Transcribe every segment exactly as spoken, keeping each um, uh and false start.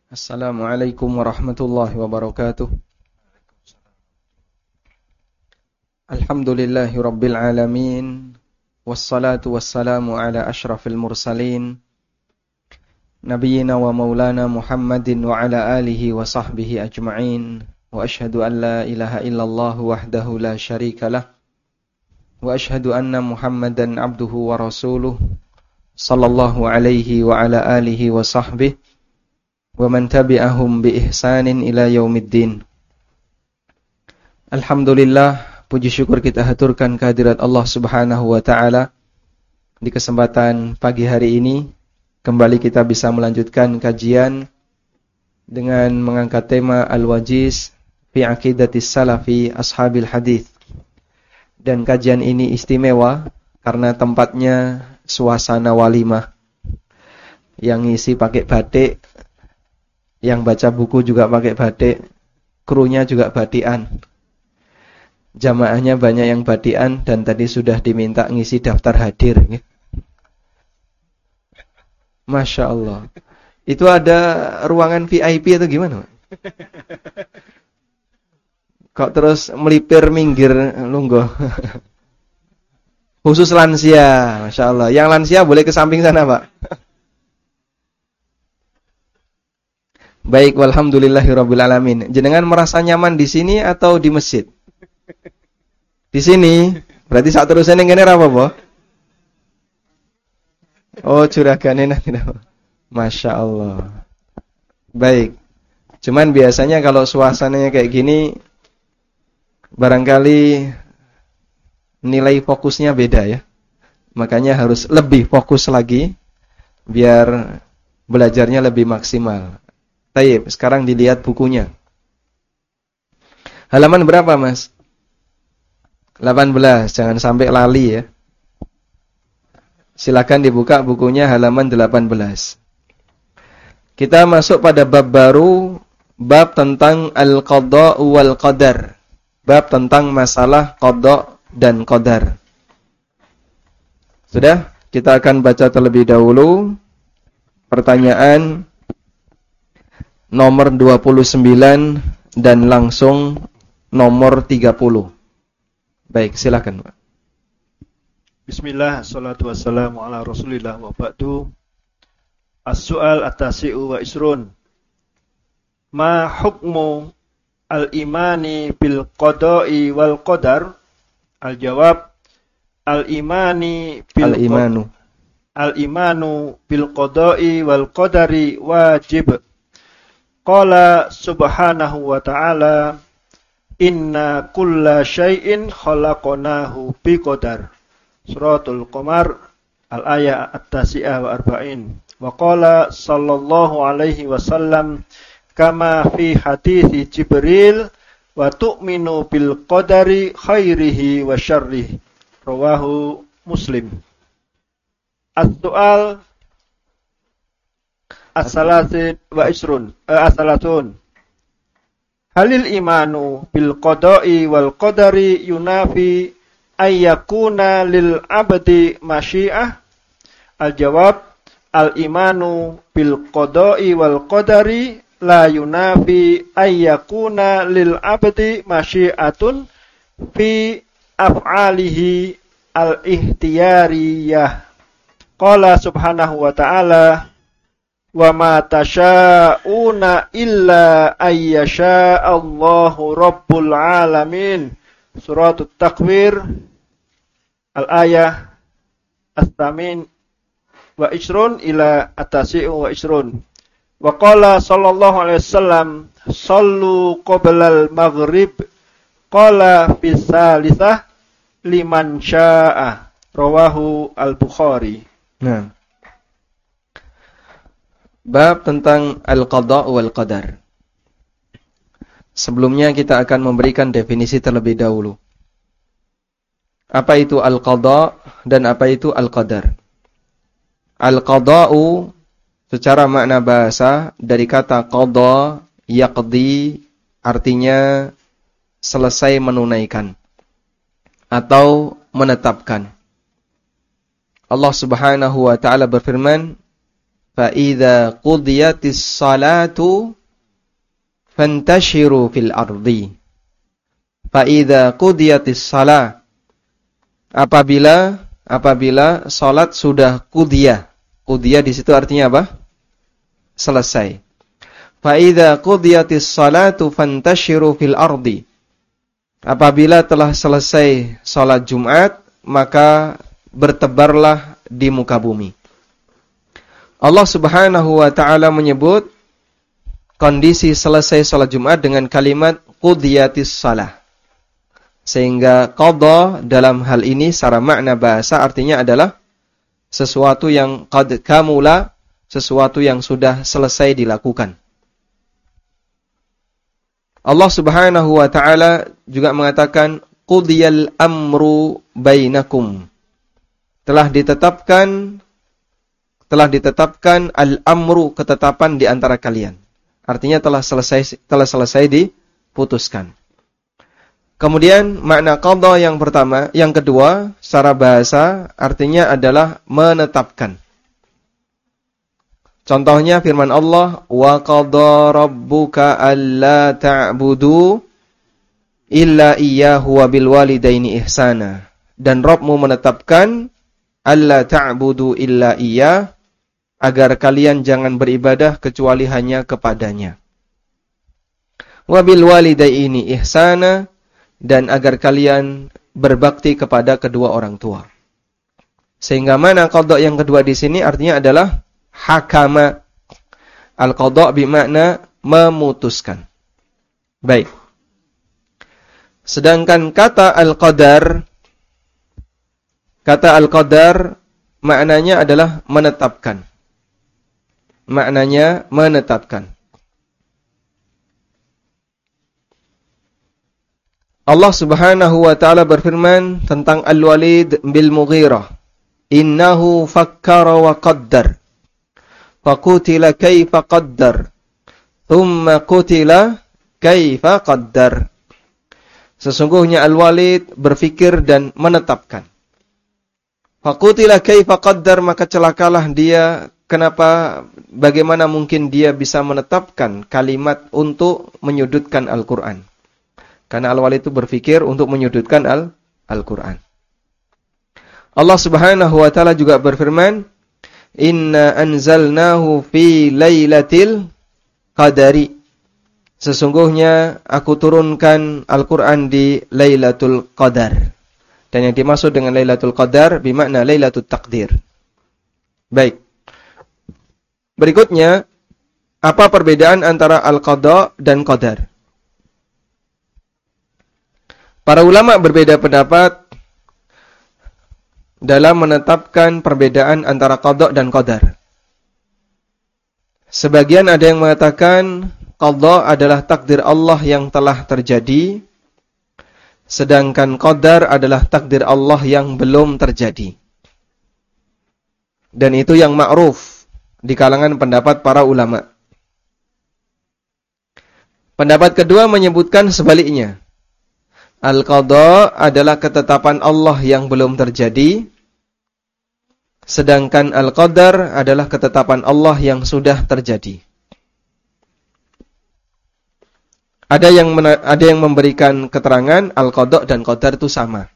Assalamualaikum warahmatullahi wabarakatuh. Alhamdulillahi rabbil alamin. Wassalatu wassalamu ala ashrafil mursalin, Nabiyyina wa maulana Muhammadin wa ala alihi wa sahbihi ajma'in. Wa ashhadu an la ilaha illallah wahdahu la syarika lah. Wa ashhadu anna Muhammadan abduhu wa rasuluh, sallallahu alaihi wa ala alihi wa sahbihi wa man tabi'ahum bi ihsanin ila yaumiddin. Alhamdulillah, puji syukur kita haturkan kehadirat Allah Subhanahu wa taala. Di kesempatan pagi hari ini kembali kita bisa melanjutkan kajian dengan mengangkat tema Al-Wajiz fi Aqidatis Salafi Ashabil Hadits. Dan kajian ini istimewa karena tempatnya suasana walimah. Yang ngisi pakai batik, yang baca buku juga pakai batik, krunya juga batikan. Jamaahnya banyak yang batikan dan tadi sudah diminta ngisi daftar hadir. Masya Allah. Itu ada ruangan V I P atau gimana? Kok terus melipir minggir lungguh? Khusus lansia, Masya Allah. Yang lansia boleh ke samping sana, Pak. Baik, walhamdulillahirabbil alamin. Jenengan merasa nyaman di sini atau di masjid? Di sini. Berarti saat terusnya ning kene ra apa-apa. Oh, curagane nanti. Masya Allah. Baik. Cuman biasanya kalau suasananya kayak gini, barangkali nilai fokusnya beda ya. Makanya harus lebih fokus lagi biar belajarnya lebih maksimal. Baik, sekarang dilihat bukunya. Halaman berapa, Mas? delapan belas, jangan sampai lali ya. Silakan dibuka bukunya halaman delapan belas. Kita masuk pada bab baru, bab tentang al-qada wal qadar. Bab tentang masalah qada dan qadar. Sudah? Kita akan baca terlebih dahulu pertanyaan nomor dua puluh sembilan dan langsung nomor tiga puluh. Baik, silakan, Pak. Bismillah, salatu wassalamu ala rasulillah wa ba'du. As-su'al at-tasi'u wa isrun. Ma hukmu al-imani bil qada'i wal qadar? Al-jawab, al-imani bil al-imanu al-imanu bil qada'i wal qadari wajib. Qala subhanahu wa ta'ala, inna kulla syai'in khalaqnahu biqadar. Suratul Qamar, al-ayah at-tasi'ah wa arba'in. Wa qala sallallahu alaihi wasallam, kama fi hadithi Jibril, wa tu'minu bil qadari khairihi wa syarrihi. Rawahu Muslim. As-su'al As-salasin wa isrun uh, As-salatun. Halil imanu bil qada'i wal qadari yunafi ayyakuna lil abdi masyiah? Al-jawab, al-imanu bil qada'i wal qadari la yunafi ayyakuna lil abdi masyiatun fi af'alihi al-ihtiyariyah. Qala subhanahu wa ta'ala, wa ma tasha'una illa ayyasha Allahu rabbul alamin. Surat At-Takwir, al-ayah as-samin wa isrun ila at-tasi'u wa isrun. Wa qala sallallahu alaihi wasallam, sallu qoblal maghrib. Qala fi salisah liman sya'a. Rawahu al-Bukhari. Nah, bab tentang al-qada wal qadar. Sebelumnya kita akan memberikan definisi terlebih dahulu. Apa itu al-qada dan apa itu al-qadar? Al-qada'u secara makna bahasa dari kata qada yaqdi, artinya selesai menunaikan atau menetapkan. Allah Subhanahu wa taala berfirman, fa idza qudiyatis salatu fantashiru fil ardi. Fa idza qudiyatis salah, apabila apabila salat sudah qudiyah. Qudiyah di situ artinya apa? Selesai. Fa idza qudiyatis salatu fantashiru fil ardi. Apabila telah selesai salat Jumat, maka bertebarlah di muka bumi. Allah Subhanahu wa taala menyebut kondisi selesai salat Jumat dengan kalimat qudiyatis shalah. Sehingga qadha dalam hal ini secara makna bahasa artinya adalah sesuatu yang qad kamula, sesuatu yang sudah selesai dilakukan. Allah Subhanahu wa taala juga mengatakan qudiyal amru bainakum. Telah ditetapkan telah ditetapkan al-amru, ketetapan di antara kalian. Artinya telah selesai telah selesai diputuskan. Kemudian makna qadha yang pertama, yang kedua secara bahasa artinya adalah menetapkan. Contohnya firman Allah, wa qadha rabbuka alla ta'budu illa iyyahu wa bil walidaini ihsana. Dan Rabbmu menetapkan alla ta'budu illa iyyah, agar kalian jangan beribadah kecuali hanya kepadanya. Wa bil walidaini ihsana, dan agar kalian berbakti kepada kedua orang tua. Sehingga mana qadha yang kedua di sini artinya adalah hakama. Al-qadha bermakna memutuskan. Baik. Sedangkan kata al-qadar, kata al-qadar maknanya adalah menetapkan. Maknanya menetapkan. Allah Subhanahu wa taala berfirman tentang Al-Walid bil Mughirah, innahu fakkara wa qaddar faqutila kaifa qaddar thumma qutila kaifa qaddar. Sesungguhnya Al-Walid berfikir dan menetapkan. Faqutila kaifa qaddar, maka celakalah dia. Kenapa, bagaimana mungkin dia bisa menetapkan kalimat untuk menyudutkan Al-Quran? Karena Al-Walid itu berfikir untuk menyudutkan Al- Al-Quran. Allah Subhanahu wa taala juga berfirman, inna anzalnahu fi lailatil qadari. Sesungguhnya aku turunkan Al-Quran di Lailatul Qadar. Dan yang dimaksud dengan Lailatul Qadar bermakna Lailatul Taqdir. Baik. Berikutnya, apa perbedaan antara Al-Qadha dan Qadar? Para ulama berbeda pendapat dalam menetapkan perbedaan antara qadha dan qadar. Sebagian ada yang mengatakan qadha adalah takdir Allah yang telah terjadi, sedangkan qadar adalah takdir Allah yang belum terjadi. Dan itu yang ma'ruf di kalangan pendapat para ulama. Pendapat kedua menyebutkan sebaliknya. Al-qadha adalah ketetapan Allah yang belum terjadi, sedangkan al-qadar adalah ketetapan Allah yang sudah terjadi. Ada yang mena- ada yang memberikan keterangan al-qadha dan qadar itu sama.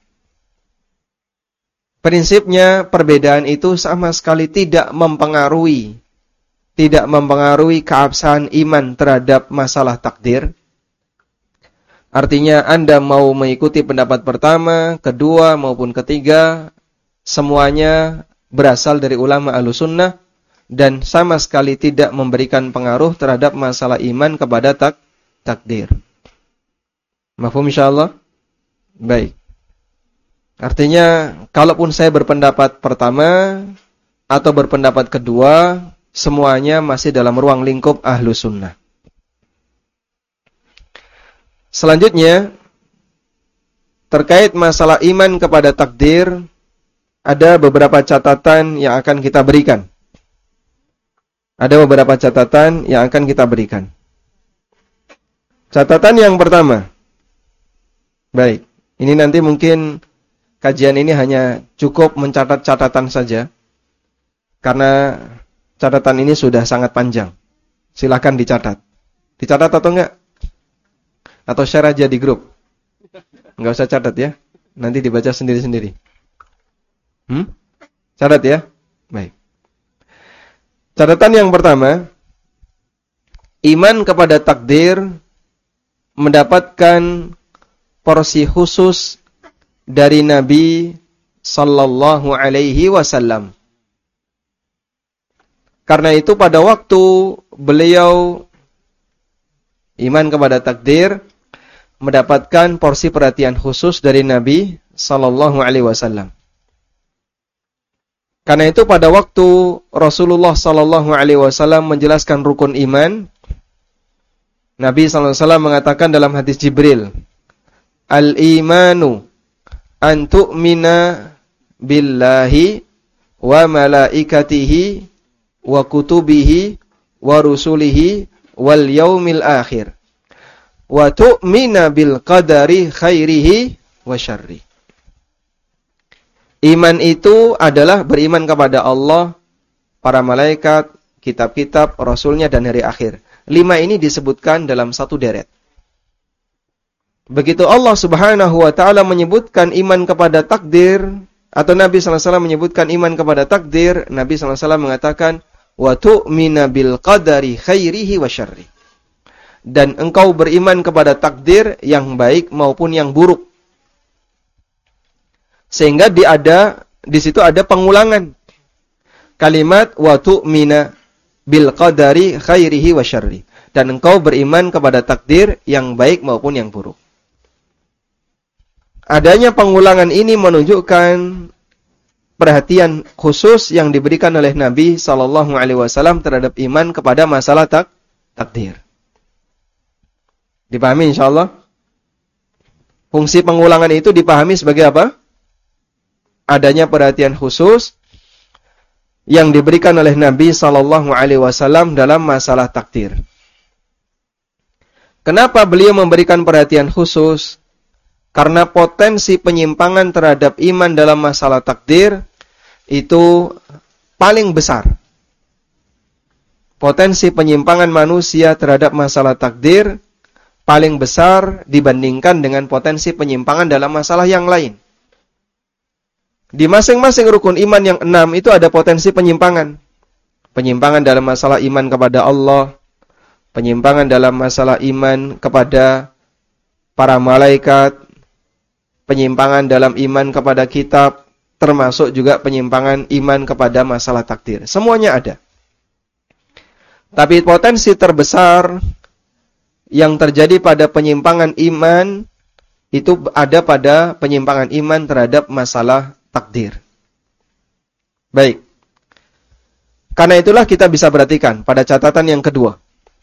Prinsipnya perbedaan itu sama sekali tidak mempengaruhi tidak mempengaruhi keabsahan iman terhadap masalah takdir. Artinya Anda mau mengikuti pendapat pertama, kedua maupun ketiga, semuanya berasal dari ulama Ahlussunnah dan sama sekali tidak memberikan pengaruh terhadap masalah iman kepada tak takdir. Mafhum insyaallah? Baik. Artinya kalaupun saya berpendapat pertama atau berpendapat kedua, semuanya masih dalam ruang lingkup Ahlussunnah. Selanjutnya, terkait masalah iman kepada takdir, ada beberapa catatan yang akan kita berikan. Ada beberapa catatan yang akan kita berikan. Catatan yang pertama. Baik, ini nanti mungkin kajian ini hanya cukup mencatat catatan saja. Karena catatan ini sudah sangat panjang. Silakan dicatat. Dicatat atau enggak? Atau share aja di grup? Enggak usah catat ya. Nanti dibaca sendiri-sendiri. Hmm? Catat ya? Baik. Catatan yang pertama, iman kepada takdir mendapatkan porsi khusus dari Nabi sallallahu alaihi wasallam. Karena itu pada waktu beliau iman kepada takdir mendapatkan porsi perhatian khusus dari Nabi sallallahu alaihi wasallam. Karena itu pada waktu Rasulullah sallallahu alaihi wasallam menjelaskan rukun iman, Nabi sallallahu alaihi wasallam mengatakan dalam hadis Jibril, "Al-imanu an tu'mina billahi wa malaikatihi wa kutubihi wa rusulihi wal yaumil akhir wa tu'mina bil qadari khairihi wa syarri." Iman itu adalah beriman kepada Allah, para malaikat, kitab-kitab, rasulnya dan hari akhir. Lima ini disebutkan dalam satu deret. Begitu Allah Subhanahu wa taala menyebutkan iman kepada takdir, atau Nabi sallallahu alaihi wasallam menyebutkan iman kepada takdir, Nabi sallallahu alaihi wasallam mengatakan wa tu'mina bil qadari khairihi wa syarri. Dan engkau beriman kepada takdir yang baik maupun yang buruk. Sehingga di ada di situ ada pengulangan kalimat wa tu'mina bil qadari khairihi wa syarri, dan engkau beriman kepada takdir yang baik maupun yang buruk. Adanya pengulangan ini menunjukkan perhatian khusus yang diberikan oleh Nabi sallallahu alaihi wasallam terhadap iman kepada masalah tak takdir. Dipahami insyaallah? Fungsi pengulangan itu dipahami sebagai apa? Adanya perhatian khusus yang diberikan oleh Nabi sallallahu alaihi wasallam dalam masalah takdir. Kenapa beliau memberikan perhatian khusus? Karena potensi penyimpangan terhadap iman dalam masalah takdir itu paling besar. Potensi penyimpangan manusia terhadap masalah takdir paling besar dibandingkan dengan potensi penyimpangan dalam masalah yang lain. Di masing-masing rukun iman yang enam itu ada potensi penyimpangan. Penyimpangan dalam masalah iman kepada Allah, penyimpangan dalam masalah iman kepada para malaikat, penyimpangan dalam iman kepada kitab, termasuk juga penyimpangan iman kepada masalah takdir. Semuanya ada. Tapi potensi terbesar yang terjadi pada penyimpangan iman itu ada pada penyimpangan iman terhadap masalah takdir. Baik. Karena itulah kita bisa perhatikan pada catatan yang kedua,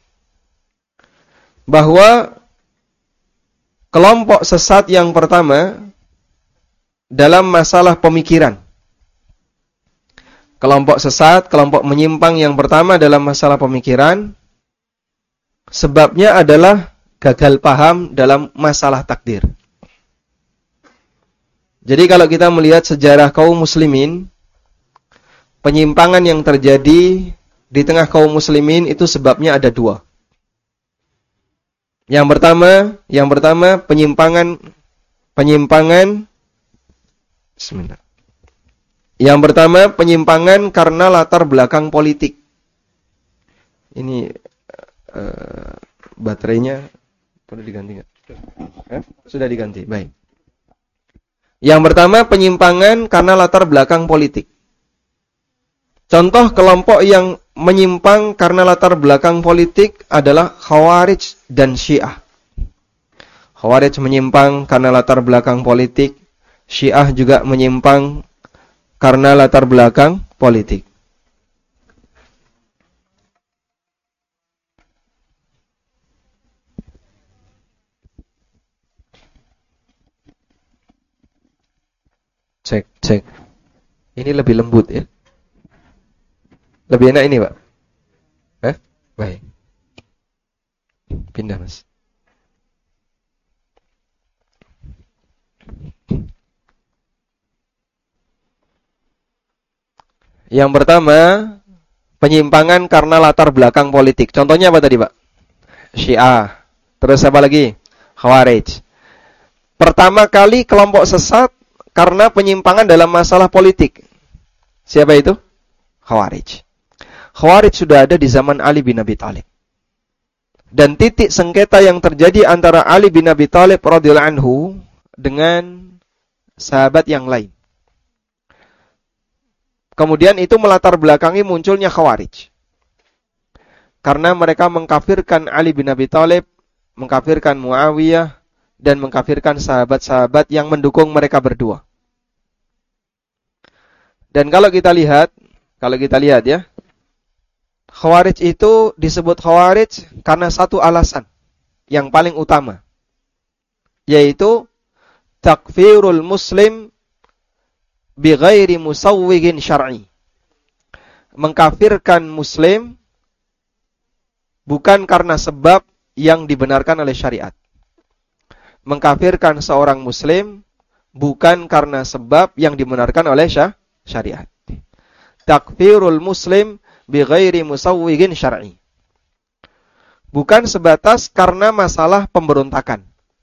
bahwa kelompok sesat yang pertama dalam masalah pemikiran. Kelompok sesat, kelompok menyimpang yang pertama dalam masalah pemikiran, sebabnya adalah gagal paham dalam masalah takdir. Jadi kalau kita melihat sejarah kaum muslimin, penyimpangan yang terjadi di tengah kaum muslimin itu sebabnya ada dua. Yang pertama, yang pertama penyimpangan penyimpangan Bismillah. Yang pertama penyimpangan karena latar belakang politik. Ini uh, baterainya perlu diganti nggak? Eh? Sudah diganti. Baik. Yang pertama penyimpangan karena latar belakang politik. Contoh kelompok yang menyimpang karena latar belakang politik adalah Khawarij dan Syiah. Khawarij menyimpang karena latar belakang politik, Syiah juga menyimpang karena latar belakang politik. Cek, cek. Ini lebih lembut ya. Lebih enak ini, Pak. Eh? Baik. Pindah, Mas. Yang pertama, penyimpangan karena latar belakang politik. Contohnya apa tadi, Pak? Syiah. Terus apa lagi? Khawarij. Pertama kali kelompok sesat karena penyimpangan dalam masalah politik. Siapa itu? Khawarij. Khawarij sudah ada di zaman Ali bin Abi Thalib. Dan titik sengketa yang terjadi antara Ali bin Abi Thalib radhiyallahu anhu dengan sahabat yang lain. Kemudian itu melatar belakangi munculnya Khawarij. Karena mereka mengkafirkan Ali bin Abi Thalib, mengkafirkan Muawiyah, dan mengkafirkan sahabat-sahabat yang mendukung mereka berdua. Dan kalau kita lihat, kalau kita lihat ya, Khawarij itu disebut Khawarij karena satu alasan yang paling utama, yaitu takfirul muslim bighairi musawwigin syar'i. Mengkafirkan muslim bukan karena sebab yang dibenarkan oleh syariat. Mengkafirkan seorang muslim bukan karena sebab yang dibenarkan oleh syariat. Takfirul muslim bighairi musawwigin syar'i. Bukan sebatas karena masalah pemberontakan.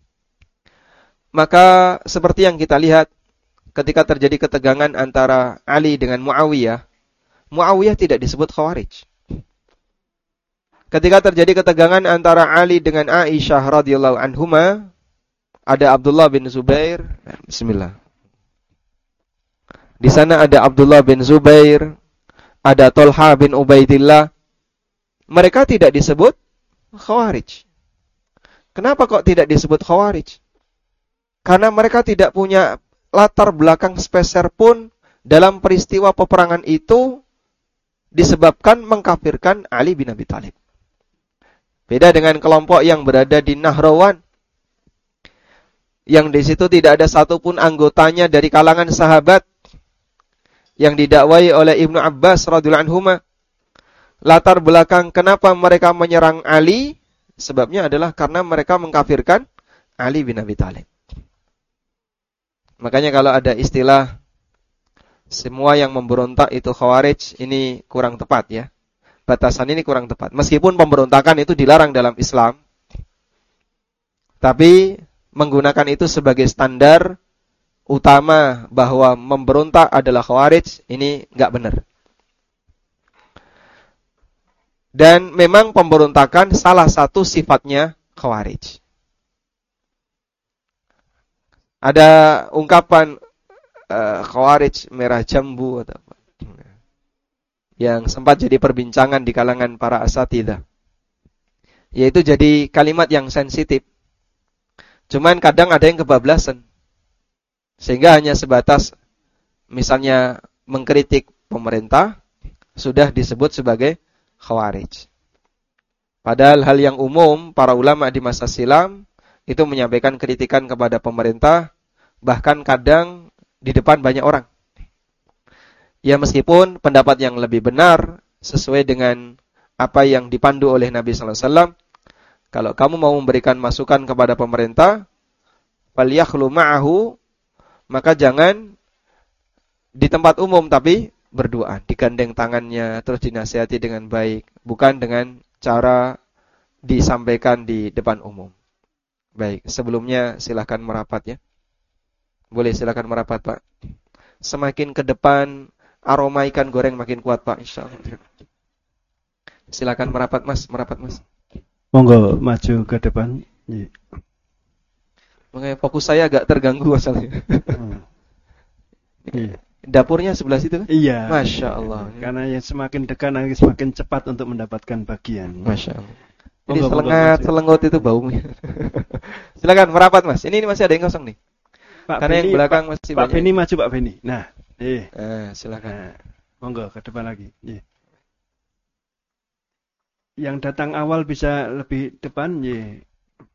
Maka seperti yang kita lihat ketika terjadi ketegangan antara Ali dengan Muawiyah, Muawiyah tidak disebut Khawarij. Ketika terjadi ketegangan antara Ali dengan Aisyah radhiyallahu anhuma, ada Abdullah bin Zubair. Bismillah. Di sana ada Abdullah bin Zubair, ada Tolha bin Ubaidillah. Mereka tidak disebut Khawarij. Kenapa kok tidak disebut Khawarij? Karena mereka tidak punya latar belakang speser pun dalam peristiwa peperangan itu disebabkan mengkafirkan Ali bin Abi Thalib. Beda dengan kelompok yang berada di Nahrawan, yang di situ tidak ada satupun anggotanya dari kalangan sahabat, yang didakwai oleh Ibnu Abbas radhiyallahu anhuma. Latar belakang kenapa mereka menyerang Ali, sebabnya adalah karena mereka mengkafirkan Ali bin Abi Thalib. Makanya kalau ada istilah semua yang memberontak itu Khawarij, ini kurang tepat ya. Batasan ini kurang tepat. Meskipun pemberontakan itu dilarang dalam Islam, tapi menggunakan itu sebagai standar utama bahwa memberontak adalah Khawarij, ini enggak benar. Dan memang pemberontakan salah satu sifatnya Khawarij. Ada ungkapan uh, Khawarij merah jambu atau apa, yang sempat jadi perbincangan di kalangan para asatidzah. Yaitu jadi kalimat yang sensitif. Cuman kadang ada yang kebablasan. Sehingga hanya sebatas misalnya mengkritik pemerintah sudah disebut sebagai Khawarij. Padahal hal yang umum para ulama di masa silam itu menyampaikan kritikan kepada pemerintah, bahkan kadang di depan banyak orang. Ya meskipun pendapat yang lebih benar sesuai dengan apa yang dipandu oleh Nabi sallallahu alaihi wasallam, kalau kamu mau memberikan masukan kepada pemerintah, falyakhlu ma'ahu, maka jangan di tempat umum tapi berdoa, digandeng tangannya, terus dinasihati dengan baik, bukan dengan cara disampaikan di depan umum. Baik, sebelumnya silakan merapat ya. Boleh silakan merapat, Pak. Semakin ke depan aroma ikan goreng makin kuat, Pak, insyaallah. Silakan merapat, Mas, merapat, Mas. Monggo maju ke depan. Iya. Makanya fokus saya agak terganggu asalnya. Hmm. Iya. Dapurnya sebelah situ kan? Iya. Masya Allah. Karena yang semakin dekat semakin cepat untuk mendapatkan bagian. Masya Allah. Ini selengat, selenggot itu baunya. Silakan merapat, Mas. Ini, ini masih ada yang kosong nih. Pak Karena Beni, yang belakang Pak, masih Pak banyak. Beni maju, Pak Beni. Nah, eh. Eh, silakan. Nah, monggo ke depan lagi. Iya. Yang datang awal bisa lebih depan, ya.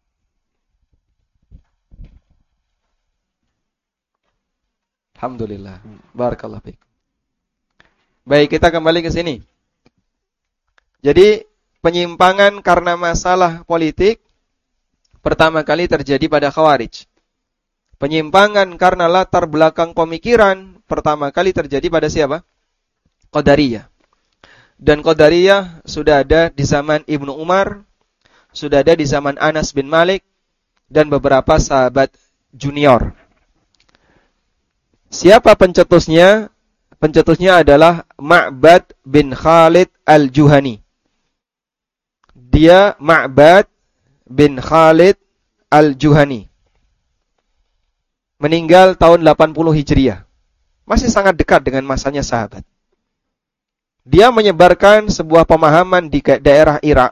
Alhamdulillah. Barakallahu fiik. Baik, kita kembali ke sini. Jadi, penyimpangan karena masalah politik pertama kali terjadi pada Khawarij. Penyimpangan karena latar belakang pemikiran pertama kali terjadi pada siapa? Qadariyah. Dan Qadariyah sudah ada di zaman Ibnu Umar, sudah ada di zaman Anas bin Malik, dan beberapa sahabat junior. Siapa pencetusnya? Pencetusnya adalah Ma'bad bin Khalid al-Juhani. Dia Ma'bad bin Khalid al-Juhani. Meninggal tahun delapan puluh Hijriah. Masih sangat dekat dengan masanya sahabat. Dia menyebarkan sebuah pemahaman di daerah Irak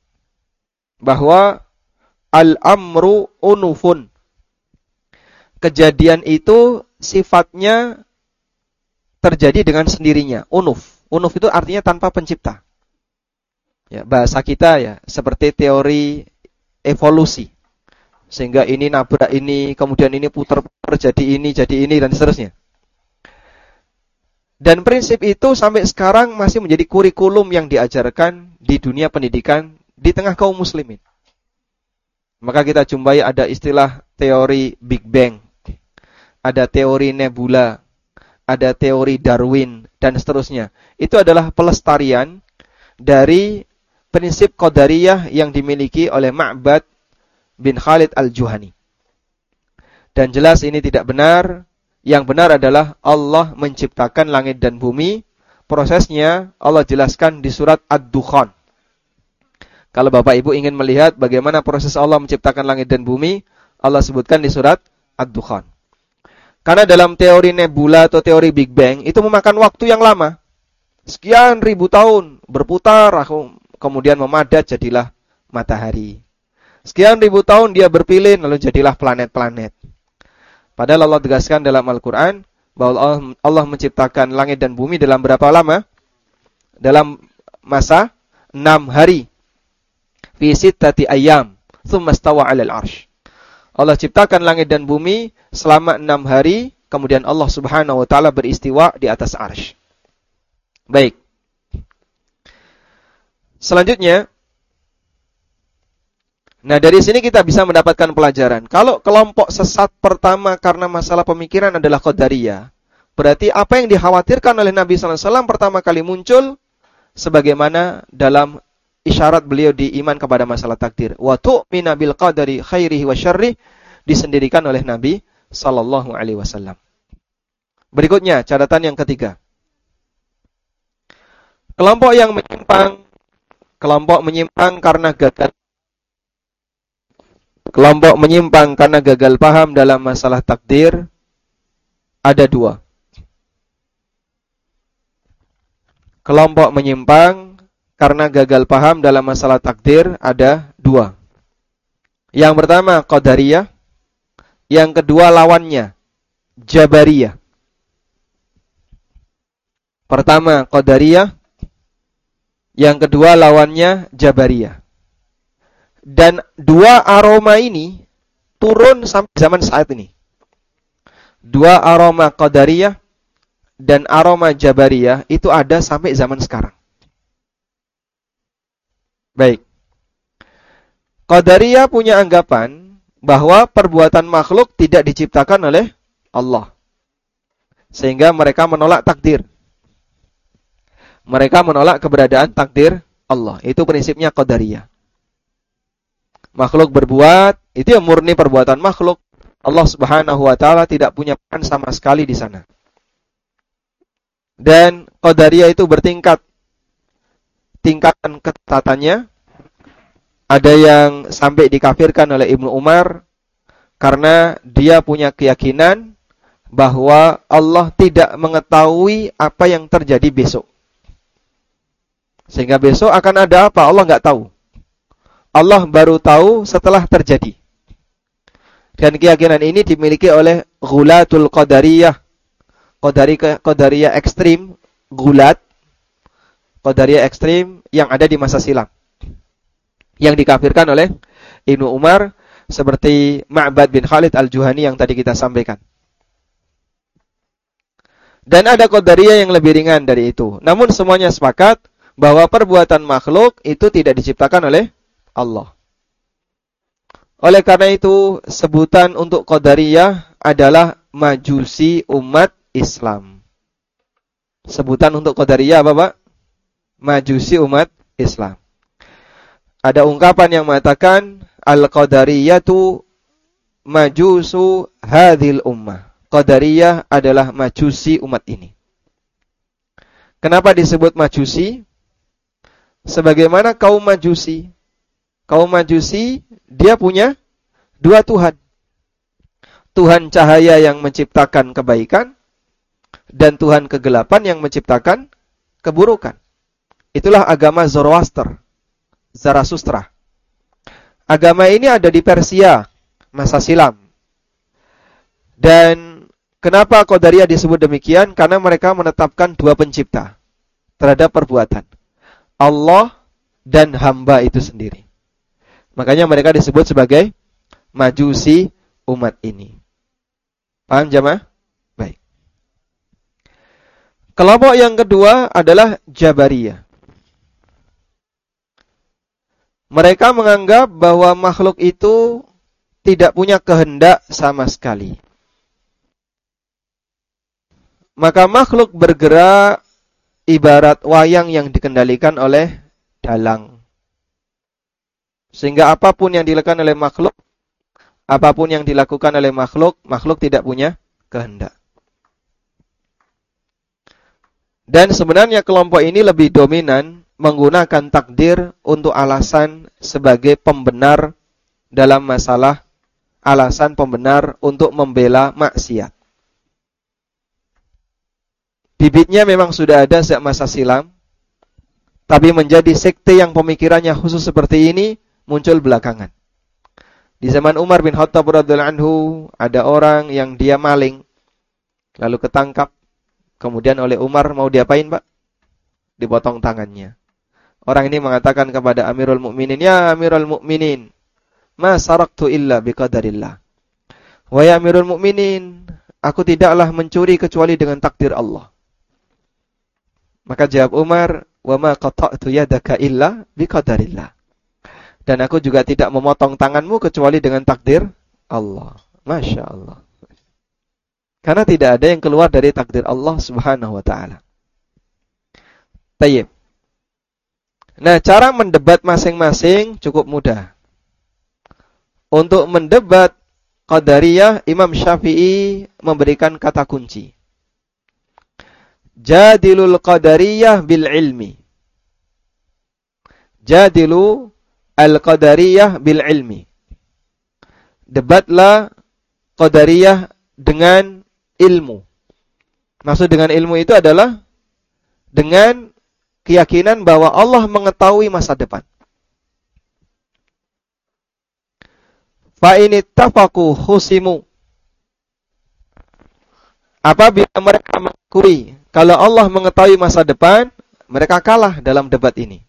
bahwa al-amru unufun. Kejadian itu sifatnya terjadi dengan sendirinya. Unuf. Unuf itu artinya tanpa pencipta. Ya, bahasa kita ya seperti teori evolusi. Sehingga ini nabrak ini, kemudian ini putar-putar jadi ini, jadi ini, dan seterusnya. Dan prinsip itu sampai sekarang masih menjadi kurikulum yang diajarkan di dunia pendidikan di tengah kaum muslimin. Maka kita jumpai ada istilah teori Big Bang, ada teori nebula, ada teori Darwin, dan seterusnya. Itu adalah pelestarian dari prinsip Qadariyah yang dimiliki oleh Ma'bad bin Khalid al-Juhani. Dan jelas ini tidak benar. Yang benar adalah Allah menciptakan langit dan bumi. Prosesnya Allah jelaskan di surat Ad-Dukhan. Kalau Bapak Ibu ingin melihat bagaimana proses Allah menciptakan langit dan bumi, Allah sebutkan di surat Ad-Dukhan. Karena dalam teori nebula atau teori Big Bang itu memakan waktu yang lama. Sekian ribu tahun berputar, kemudian memadat jadilah matahari. Sekian ribu tahun dia berpilih, lalu jadilah planet-planet. Padahal Allah tegaskan dalam Al-Quran bahwa Allah, Allah menciptakan langit dan bumi dalam berapa lama? Dalam masa enam hari. Fi sittati ayyam, tsumma stawa 'alal 'arsy. Allah ciptakan langit dan bumi selama enam hari, kemudian Allah Subhanahu wa taala beristiwa di atas arsy. Baik. Selanjutnya, nah dari sini kita bisa mendapatkan pelajaran. Kalau kelompok sesat pertama karena masalah pemikiran adalah Qadariyah, berarti apa yang dikhawatirkan oleh Nabi sallallahu alaihi wasallam pertama kali muncul sebagaimana dalam isyarat beliau di iman kepada masalah takdir. Wa tu'mina bil qadari khairihi wa syarrihi, disendirikan oleh Nabi sallallahu alaihi wasallam. Berikutnya, catatan yang ketiga. Kelompok yang menyimpang, kelompok menyimpang karena gagal Kelompok menyimpang karena gagal paham dalam masalah takdir ada dua. Kelompok menyimpang karena gagal paham dalam masalah takdir ada dua. Yang pertama Qadariyah, yang kedua lawannya Jabariyah. Pertama Qadariyah, yang kedua lawannya Jabariyah. Dan dua aroma ini turun sampai zaman saat ini. Dua aroma Qadariyah dan aroma Jabariyah itu ada sampai zaman sekarang. Baik. Qadariyah punya anggapan bahwa perbuatan makhluk tidak diciptakan oleh Allah. Sehingga mereka menolak takdir. Mereka menolak keberadaan takdir Allah. Itu prinsipnya Qadariyah. Makhluk berbuat, itu yang murni perbuatan makhluk. Allah Subhanahu wa taala tidak punya peran sama sekali di sana. Dan Qadariyah itu bertingkat. Tingkatan ketataannya ada yang sampai dikafirkan oleh Ibnu Umar karena dia punya keyakinan bahwa Allah tidak mengetahui apa yang terjadi besok. Sehingga besok akan ada apa? Allah enggak tahu. Allah baru tahu setelah terjadi. Dan keyakinan ini dimiliki oleh Ghulatul Qadariyah. Qadari Qadariyah ekstrim, gulat. Qadariyah ekstrim yang ada di masa silam. Yang dikafirkan oleh Ibnu Umar seperti Ma'bad bin Khalid al-Juhani yang tadi kita sampaikan. Dan ada Qadariyah yang lebih ringan dari itu. Namun semuanya sepakat bahwa perbuatan makhluk itu tidak diciptakan oleh Allah. Oleh karena itu, sebutan untuk Qadariyah adalah Majusi umat Islam. Sebutan untuk Qadariyah apa, Pak? majusi umat Islam. Ada ungkapan yang mengatakan al-qadariyatu majusu hadhil ummah. Qadariyah adalah majusi umat ini. Kenapa disebut majusi? Sebagaimana kaum majusi. Kaum majusi dia punya dua Tuhan. Tuhan cahaya yang menciptakan kebaikan dan Tuhan kegelapan yang menciptakan keburukan. Itulah agama Zoroaster, Zarathustra. Agama ini ada di Persia masa silam. Dan kenapa Qadariyah disebut demikian? Karena mereka menetapkan dua pencipta terhadap perbuatan. Allah dan hamba itu sendiri. Makanya mereka disebut sebagai majusi umat ini. Paham jamaah? Baik. Kelompok yang kedua adalah Jabariyah. Mereka menganggap bahwa makhluk itu tidak punya kehendak sama sekali. Maka makhluk bergerak ibarat wayang yang dikendalikan oleh dalang. Sehingga apapun yang dilakukan oleh makhluk, apapun yang dilakukan oleh makhluk, makhluk tidak punya kehendak. Dan sebenarnya kelompok ini lebih dominan menggunakan takdir untuk alasan sebagai pembenar dalam masalah, alasan pembenar untuk membela maksiat. Bibitnya memang sudah ada sejak masa silam, tapi menjadi sekte yang pemikirannya khusus seperti ini muncul belakangan. Di zaman Umar bin Khattab radhiyallahu anhu ada orang yang dia maling, lalu ketangkap, kemudian oleh Umar mau diapain, Pak? Dipotong tangannya. Orang ini mengatakan kepada Amirul Mukminin, "Ya Amirul Mukminin, ma saraktu illa biqadarillah." Wahai Amirul Mukminin, aku tidaklah mencuri kecuali dengan takdir Allah. Maka jawab Umar, "Wa ma qata'tu yadaka illa biqadarillah." Dan aku juga tidak memotong tanganmu kecuali dengan takdir Allah. Masya Allah. Karena tidak ada yang keluar dari takdir Allah subhanahu wa ta'ala. Tayyib. Nah, cara mendebat masing-masing cukup mudah. Untuk mendebat Qadariyah, Imam Syafi'i memberikan kata kunci. Jadilul Qadariyah bil ilmi. Jadilu al-Qadariyah bil ilmi. Debatlah Qadariyah dengan ilmu. Maksud dengan ilmu itu adalah dengan keyakinan bahwa Allah mengetahui masa depan. Fa in ittafaqu khusimu. Apabila mereka mengakui kalau Allah mengetahui masa depan, mereka kalah dalam debat ini.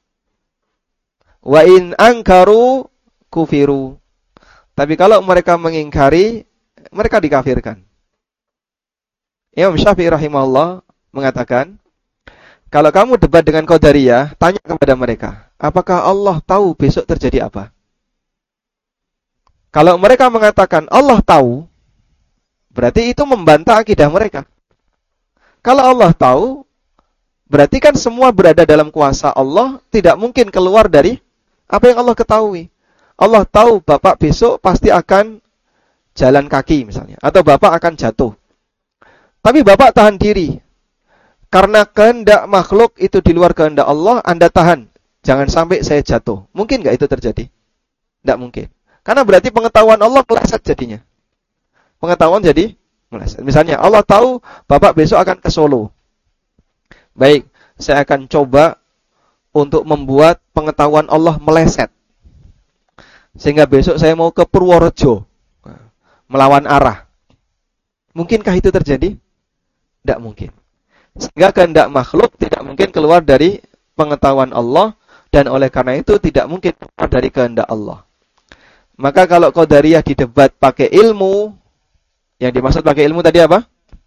Wa in ankaru kufiru. Tapi kalau mereka mengingkari, mereka dikafirkan. Imam Syafi'i rahimahullah mengatakan, kalau kamu debat dengan Qadariyah, tanya kepada mereka, apakah Allah tahu besok terjadi apa? Kalau mereka mengatakan Allah tahu, berarti itu membantah akidah mereka. Kalau Allah tahu, berarti kan semua berada dalam kuasa Allah, tidak mungkin keluar dari apa yang Allah ketahui. Allah tahu Bapak besok pasti akan jalan kaki misalnya, atau Bapak akan jatuh. Tapi Bapak tahan diri. Karena kehendak makhluk itu di luar kehendak Allah, Anda tahan. Jangan sampai saya jatuh. Mungkin nggak itu terjadi? Tidak mungkin. Karena berarti pengetahuan Allah meleset jadinya. Pengetahuan jadi meleset. Misalnya Allah tahu Bapak besok akan ke Solo. Baik, saya akan coba untuk membuat pengetahuan Allah meleset. Sehingga besok saya mau ke Purworejo. Melawan arah. Mungkinkah itu terjadi? Tidak mungkin. Sehingga kehendak makhluk tidak mungkin keluar dari pengetahuan Allah, dan oleh karena itu tidak mungkin keluar dari kehendak Allah. Maka kalau Qadariyah didebat pakai ilmu, yang dimaksud pakai ilmu tadi apa?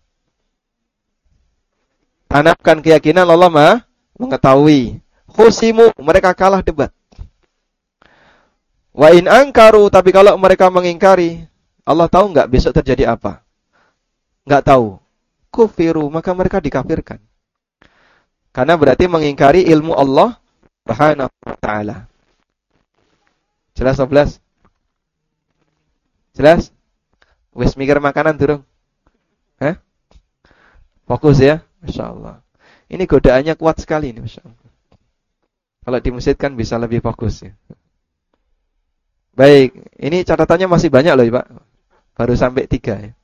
Tanamkan keyakinan Allah Maha mengetahui. Khusimu, mereka kalah debat. Wa in angkaru, tapi kalau mereka mengingkari, Allah tahu enggak besok terjadi apa? Enggak tahu. Kufiru, maka mereka dikafirkan. Karena berarti mengingkari ilmu Allah Subhanahu wa taala. Jelas atau belas? Jelas? Wis mikir makanan durung? Hah? Fokus ya, Masya Allah. Ini godaannya kuat sekali ini, Masya Allah. Kalau di masjid kan bisa lebih fokus ya. Baik, ini catatannya masih banyak loh Pak. Baru sampai tiga ya.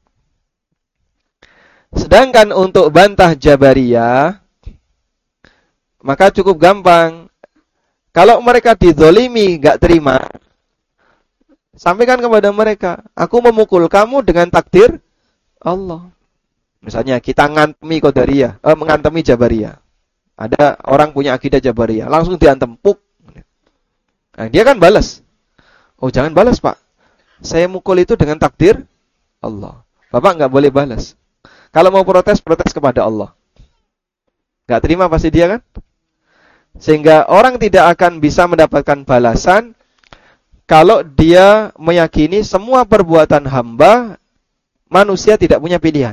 Sedangkan untuk bantah Jabariyah, maka cukup gampang. Kalau mereka dizolimi, gak terima, sampaikan kepada mereka, aku memukul kamu dengan takdir Allah. Misalnya kita ngantemi Qadariyah, eh, mengantemi Jabariyah. Ada orang punya akidah Jabariyah, langsung diantem, puk. Nah, dia kan balas. Oh, jangan balas, Pak. Saya mukul itu dengan takdir Allah. Bapak nggak boleh balas. Kalau mau protes, protes kepada Allah. Nggak terima pasti dia kan? Sehingga orang tidak akan bisa mendapatkan balasan kalau dia meyakini semua perbuatan hamba manusia tidak punya pilihan.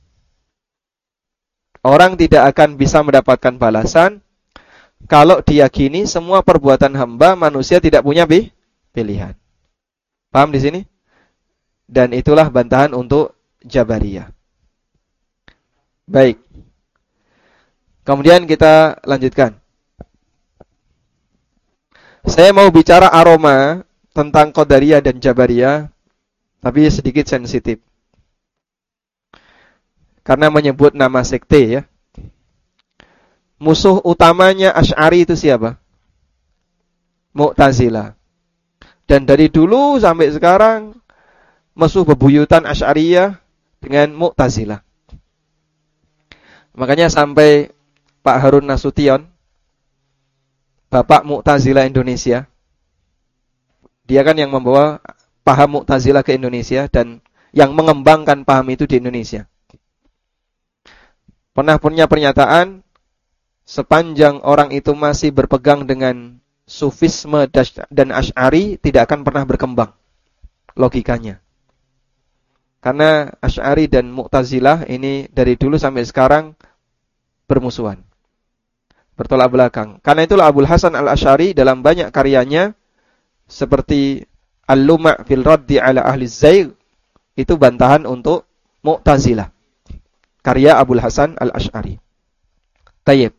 Orang tidak akan bisa mendapatkan balasan kalau diyakini semua perbuatan hamba manusia tidak punya pilihan. Paham di sini? Dan itulah bantahan untuk Jabariyah. Baik. Kemudian kita lanjutkan. Saya mau bicara aroma tentang Qadariyah dan Jabariyah, tapi sedikit sensitif. Karena menyebut nama sekte ya. Musuh utamanya Asy'ari itu siapa? Mu'tazilah. Dan dari dulu sampai sekarang musuh bebuyutan Asy'ariyah dengan Mu'tazilah. Makanya sampai Pak Harun Nasution, Bapak Mu'tazilah Indonesia, dia kan yang membawa paham Mu'tazilah ke Indonesia dan yang mengembangkan paham itu di Indonesia. Pernah punya pernyataan, sepanjang orang itu masih berpegang dengan Sufisme dan Asy'ari, tidak akan pernah berkembang logikanya. Karena Asy'ari dan Mu'tazilah ini dari dulu sampai sekarang bermusuhan, bertolak belakang. Karena itulah Abul Hasan Al-Asy'ari dalam banyak karyanya seperti Al-Luma' fil Raddi ala Ahli Zaygh itu bantahan untuk Mu'tazilah. Karya Abul Hasan Al-Asy'ari. Tayyib.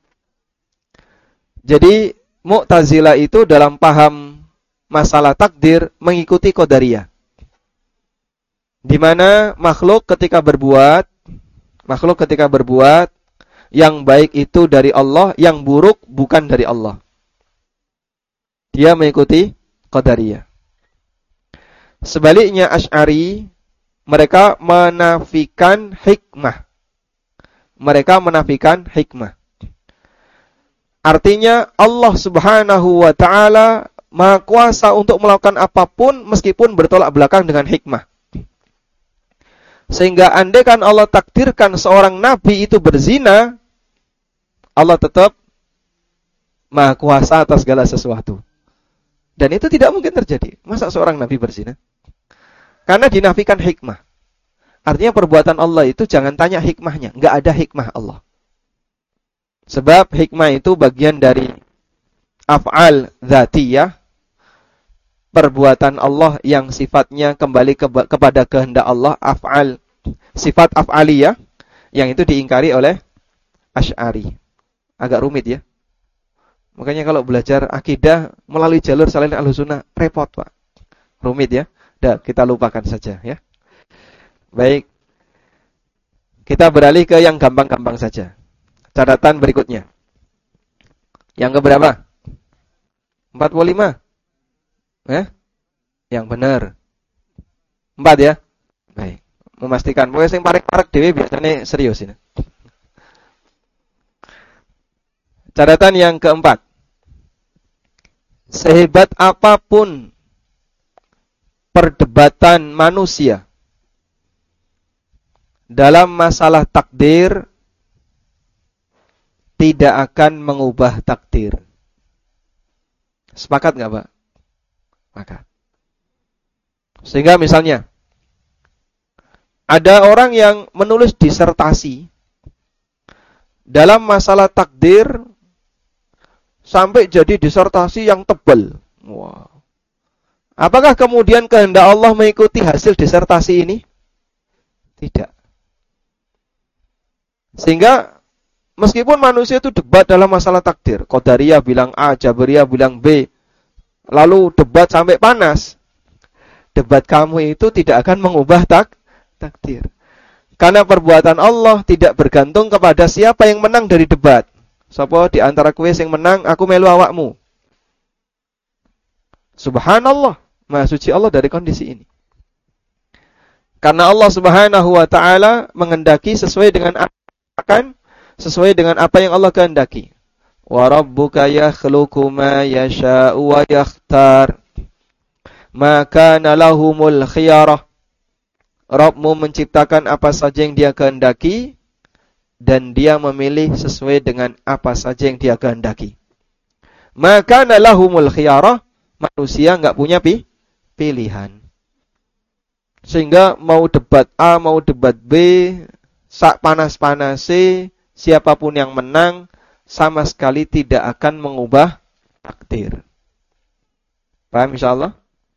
Jadi Mu'tazilah itu dalam paham masalah takdir mengikuti Qadariyah. Di mana makhluk ketika berbuat, makhluk ketika berbuat, yang baik itu dari Allah, yang buruk bukan dari Allah. Dia mengikuti Qadariyah. Sebaliknya Asy'ari, mereka menafikan hikmah. Mereka menafikan hikmah. Artinya Allah Subhanahu wa taala Maha kuasa untuk melakukan apapun meskipun bertolak belakang dengan hikmah. Sehingga andaikan Allah takdirkan seorang nabi itu berzina, Allah tetap Maha kuasa atas segala sesuatu. Dan itu tidak mungkin terjadi. Masa seorang nabi berzina? Karena dinafikan hikmah. Artinya perbuatan Allah itu jangan tanya hikmahnya. Enggak ada hikmah Allah. Sebab hikmah itu bagian dari af'al dzatiyah. Perbuatan Allah yang sifatnya kembali ke, kepada kehendak Allah. Af'al, sifat af'aliyah. Yang itu diingkari oleh Asy'ari. Agak rumit ya. Makanya kalau belajar akidah melalui jalur selain Ahlussunnah, repot Pak. Rumit ya. Dah, kita lupakan saja ya. Baik. Kita beralih ke yang gampang-gampang saja. Catatan berikutnya. Yang keberapa? empat puluh lima. Eh? Yang benar. empat ya? Baik. Memastikan. Pokoknya yang parek-parek dewe biasanya serius ini. Catatan yang keempat. Sehebat apapun perdebatan manusia dalam masalah takdir, tidak akan mengubah takdir. Sepakat nggak Pak? Sepakat. Sehingga misalnya ada orang yang menulis disertasi dalam masalah takdir sampai jadi disertasi yang tebal. Wow. Apakah kemudian kehendak Allah mengikuti hasil disertasi ini? Tidak. Sehingga meskipun manusia itu debat dalam masalah takdir, Qadariyah bilang A, Jabariyah bilang B, lalu debat sampai panas, debat kamu itu tidak akan mengubah tak takdir. Karena perbuatan Allah tidak bergantung kepada siapa yang menang dari debat. Sapa di antara kowe sing menang, aku melu awakmu. Subhanallah, Maha suci Allah dari kondisi ini. Karena Allah Subhanahu wa taala menghendaki sesuai dengan akan sesuai dengan apa yang Allah kehendaki. Wa rabbuka yakhluqu ma yasha'u wa yakhtar. Ma kana lahumul khiyarah. Rabbmu menciptakan apa saja yang Dia kehendaki dan Dia memilih sesuai dengan apa saja yang Dia kehendaki. Ma kana lahumul khiyarah, manusia enggak punya pi- pilihan. Sehingga mau debat A, mau debat B, sak panas-panase, siapapun yang menang sama sekali tidak akan mengubah takdir. Paham insyaallah?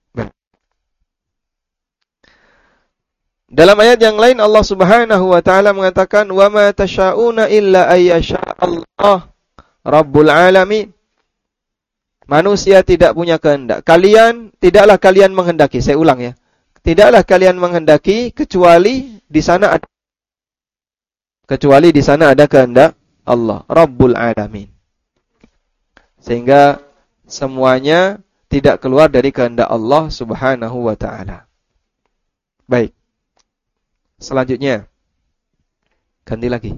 Dalam ayat yang lain Allah Subhanahu wa taala mengatakan wa ma tasyauna illa ayyasha Allah Rabbul alamin. Manusia tidak punya kehendak. Kalian tidaklah kalian menghendaki. Saya ulang ya. Tidaklah kalian menghendaki kecuali di sana ada kecuali di sana ada kehendak Allah Rabbul alamin. Sehingga semuanya tidak keluar dari kehendak Allah Subhanahu wa taala. Baik. Selanjutnya, ganti lagi.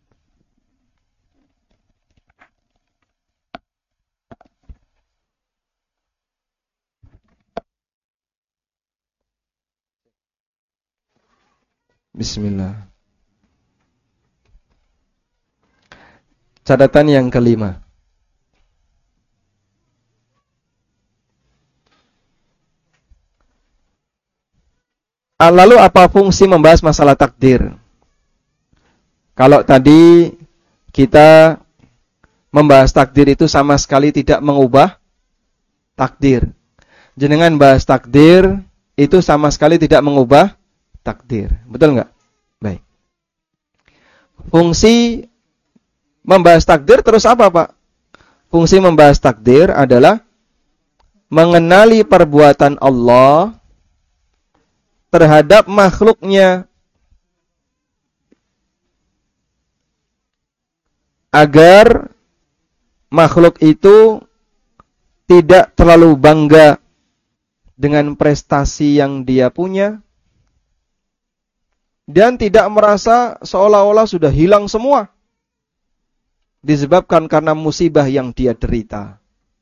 Bismillah. Catatan yang kelima. Lalu apa fungsi membahas masalah takdir? Kalau tadi kita membahas takdir itu sama sekali tidak mengubah takdir. Jenengan bahas takdir itu sama sekali tidak mengubah takdir. Betul enggak? Baik. Fungsi membahas takdir terus apa, Pak? Fungsi membahas takdir adalah mengenali perbuatan Allah terhadap makhluknya agar makhluk itu tidak terlalu bangga dengan prestasi yang dia punya dan tidak merasa seolah-olah sudah hilang semua disebabkan karena musibah yang dia derita.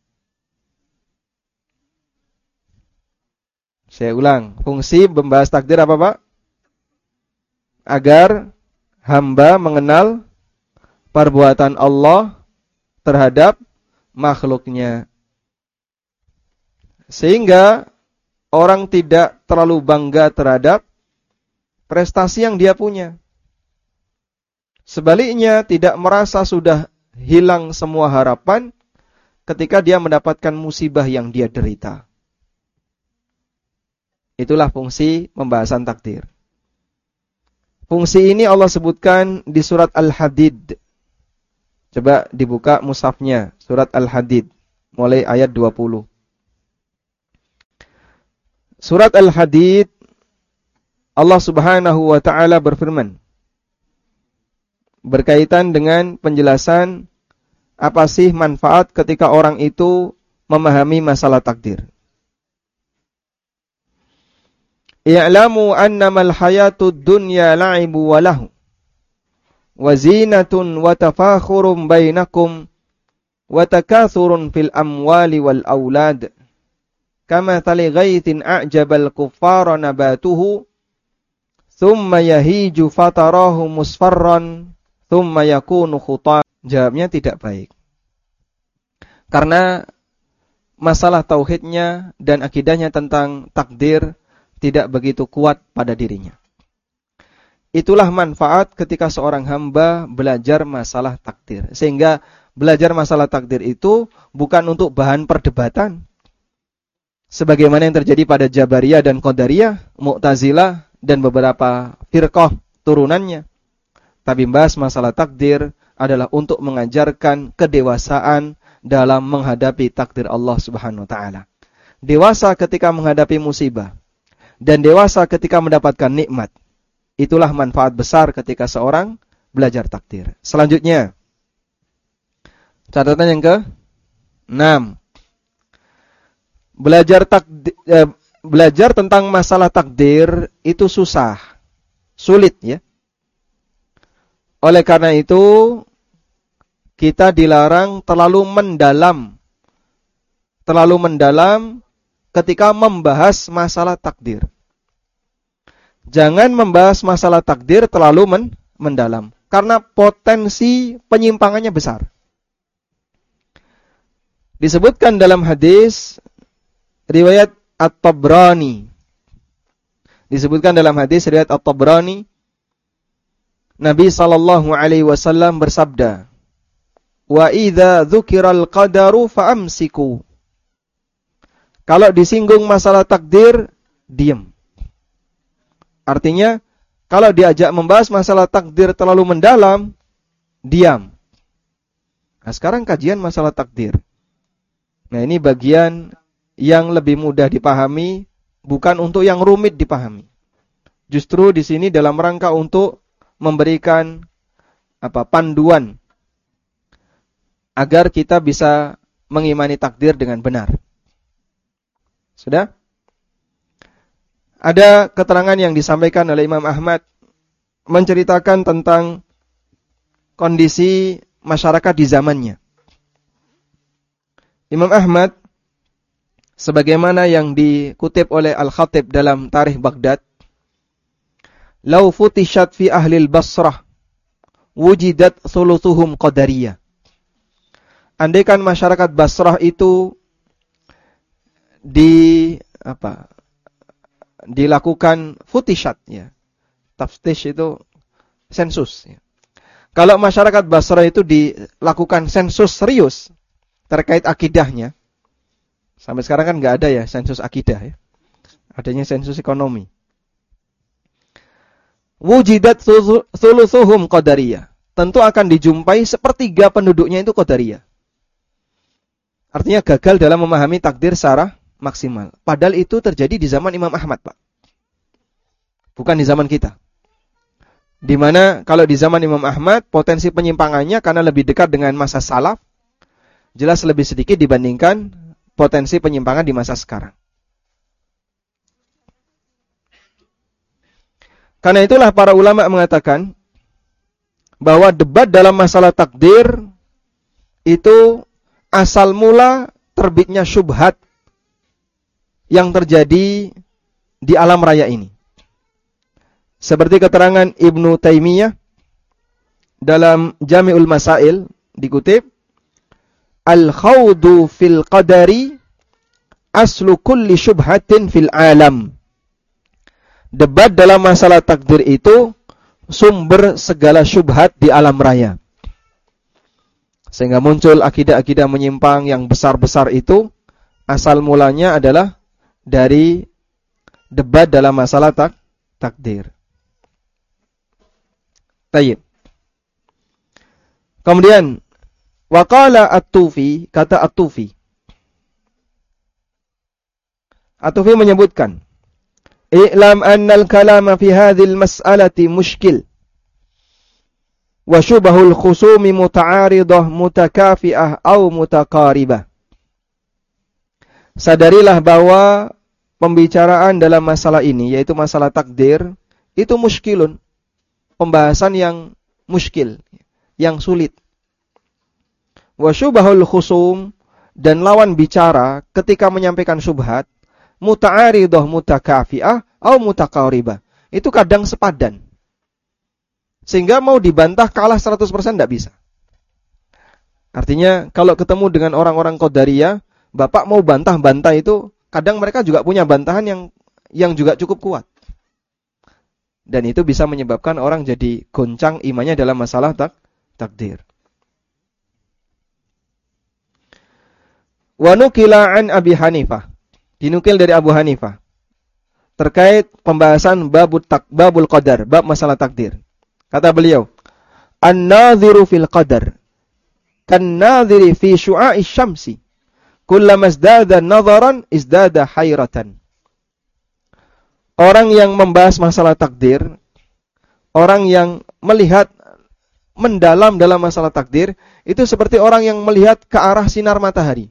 Saya ulang, fungsi membahas takdir apa, Pak? Agar hamba mengenal perbuatan Allah terhadap makhluknya. Sehingga orang tidak terlalu bangga terhadap prestasi yang dia punya. Sebaliknya, tidak merasa sudah hilang semua harapan ketika dia mendapatkan musibah yang dia derita. Itulah fungsi pembahasan takdir. Fungsi ini Allah sebutkan di surat Al-Hadid. Coba dibuka mushafnya, surat Al-Hadid, mulai ayat dua puluh. Surat Al-Hadid, Allah Subhanahu wa taala berfirman berkaitan dengan penjelasan apa sih manfaat ketika orang itu memahami masalah takdir. I'lamu annamal hayatud dunya la'ibu wa lahu wa zinatun wa tafakhurun bainakum wa takathurun fil amwali wal aulad kama tali ghaithin a'jabal kuffara nabatuhu thumma yahiju fatarahu musfarran thumma yakunu khutan. Jawabnya tidak baik. Karena masalah tauhidnya dan akidahnya tentang takdir tidak begitu kuat pada dirinya. itulah manfaat ketika seorang hamba belajar masalah takdir. Sehingga belajar masalah takdir itu bukan untuk bahan perdebatan. Sebagaimana yang terjadi pada Jabariyah dan Qadariyah, Mu'tazilah dan beberapa firqah turunannya. Tapi membahas masalah takdir adalah untuk mengajarkan kedewasaan dalam menghadapi takdir Allah Subhanahu wa taala. Dewasa ketika menghadapi musibah dan dewasa ketika mendapatkan nikmat. Itulah manfaat besar ketika seorang belajar takdir. Selanjutnya, catatan yang ke enam. Belajar takdir, eh, belajar tentang masalah takdir itu susah, sulit ya. Oleh karena itu, kita dilarang terlalu mendalam, terlalu mendalam ketika membahas masalah takdir. Jangan membahas masalah takdir terlalu men mendalam, karena potensi penyimpangannya besar. Disebutkan dalam hadis riwayat At-Tabrani. Disebutkan dalam hadis riwayat At-Tabrani, Nabi sallallahu alaihi wasallam bersabda, "Wa idza dzukiral qadaru fa'amsiku." Kalau disinggung masalah takdir, diam. Artinya, kalau diajak membahas masalah takdir terlalu mendalam, diam. Nah, sekarang kajian masalah takdir. Nah, ini bagian yang lebih mudah dipahami, bukan untuk yang rumit dipahami. Justru di sini dalam rangka untuk memberikan apa panduan agar kita bisa mengimani takdir dengan benar. Sudah? Ada keterangan yang disampaikan oleh Imam Ahmad menceritakan tentang kondisi masyarakat di zamannya. Imam Ahmad, sebagaimana yang dikutip oleh Al-Khatib dalam Tarikh Baghdad, "Lau futishat fi ahli al-Basrah wujidat thuluthuhum qadariyah." Andaikan masyarakat Basrah itu di apa? dilakukan futishat ya. Taftish itu sensus ya. Kalau masyarakat Basrah itu dilakukan sensus serius terkait akidahnya. Sampai sekarang kan enggak ada ya sensus akidah ya. Adanya sensus ekonomi. Wujidat thuluthuhum qadariyah. Tentu akan dijumpai sepertiga penduduknya itu qadariyah. Artinya gagal dalam memahami takdir secara maksimal. Padahal itu terjadi di zaman Imam Ahmad, Pak. Bukan di zaman kita. Di mana kalau di zaman Imam Ahmad, potensi penyimpangannya karena lebih dekat dengan masa salaf, jelas lebih sedikit dibandingkan potensi penyimpangan di masa sekarang. Karena itulah para ulama mengatakan bahwa debat dalam masalah takdir itu asal mula terbitnya syubhat yang terjadi di alam raya ini. Seperti keterangan Ibnu Taimiyah dalam Jami'ul Masail dikutip, "Al-khawdu fil qadari aslu kulli syubhatin fil alam." Debat dalam masalah takdir itu sumber segala syubhat di alam raya. Sehingga muncul akidah-akidah menyimpang yang besar-besar itu asal mulanya adalah dari debat dalam masalah tak, takdir. Tayyib. Kemudian waqala At-Tufi, kata At-Tufi. At-Tufi menyebutkan, "I'lam anna al-kalama fi hadhihi al-mas'alati mushkil wa syubahul khusumi muta'aridah mutakafi'ah au mutaqaribah." Sadarilah bahwa pembicaraan dalam masalah ini, yaitu masalah takdir, itu muskilun. Pembahasan yang muskil, yang sulit. Wa syubahul khusum, dan lawan bicara ketika menyampaikan syubhat, muta'aridah mutakafi'ah atau mutaqaribah. Itu kadang sepadan. Sehingga mau dibantah kalah seratus persen tidak bisa. Artinya kalau ketemu dengan orang-orang Qadariyah, Bapak mau bantah-bantah itu, kadang mereka juga punya bantahan yang yang juga cukup kuat. Dan itu bisa menyebabkan orang jadi goncang imannya dalam masalah tak takdir. Wa nukila an Abi Hanifah. Dinukil dari Abu Hanifah terkait pembahasan babul tak babul qadar, bab masalah takdir. Kata beliau, "An-nadhiru fil qadar kan-nadhiri fi syu'a'i syamsi. Kullama izdada nadharan izdada hayratan." Orang yang membahas masalah takdir, orang yang melihat mendalam dalam masalah takdir, itu seperti orang yang melihat ke arah sinar matahari.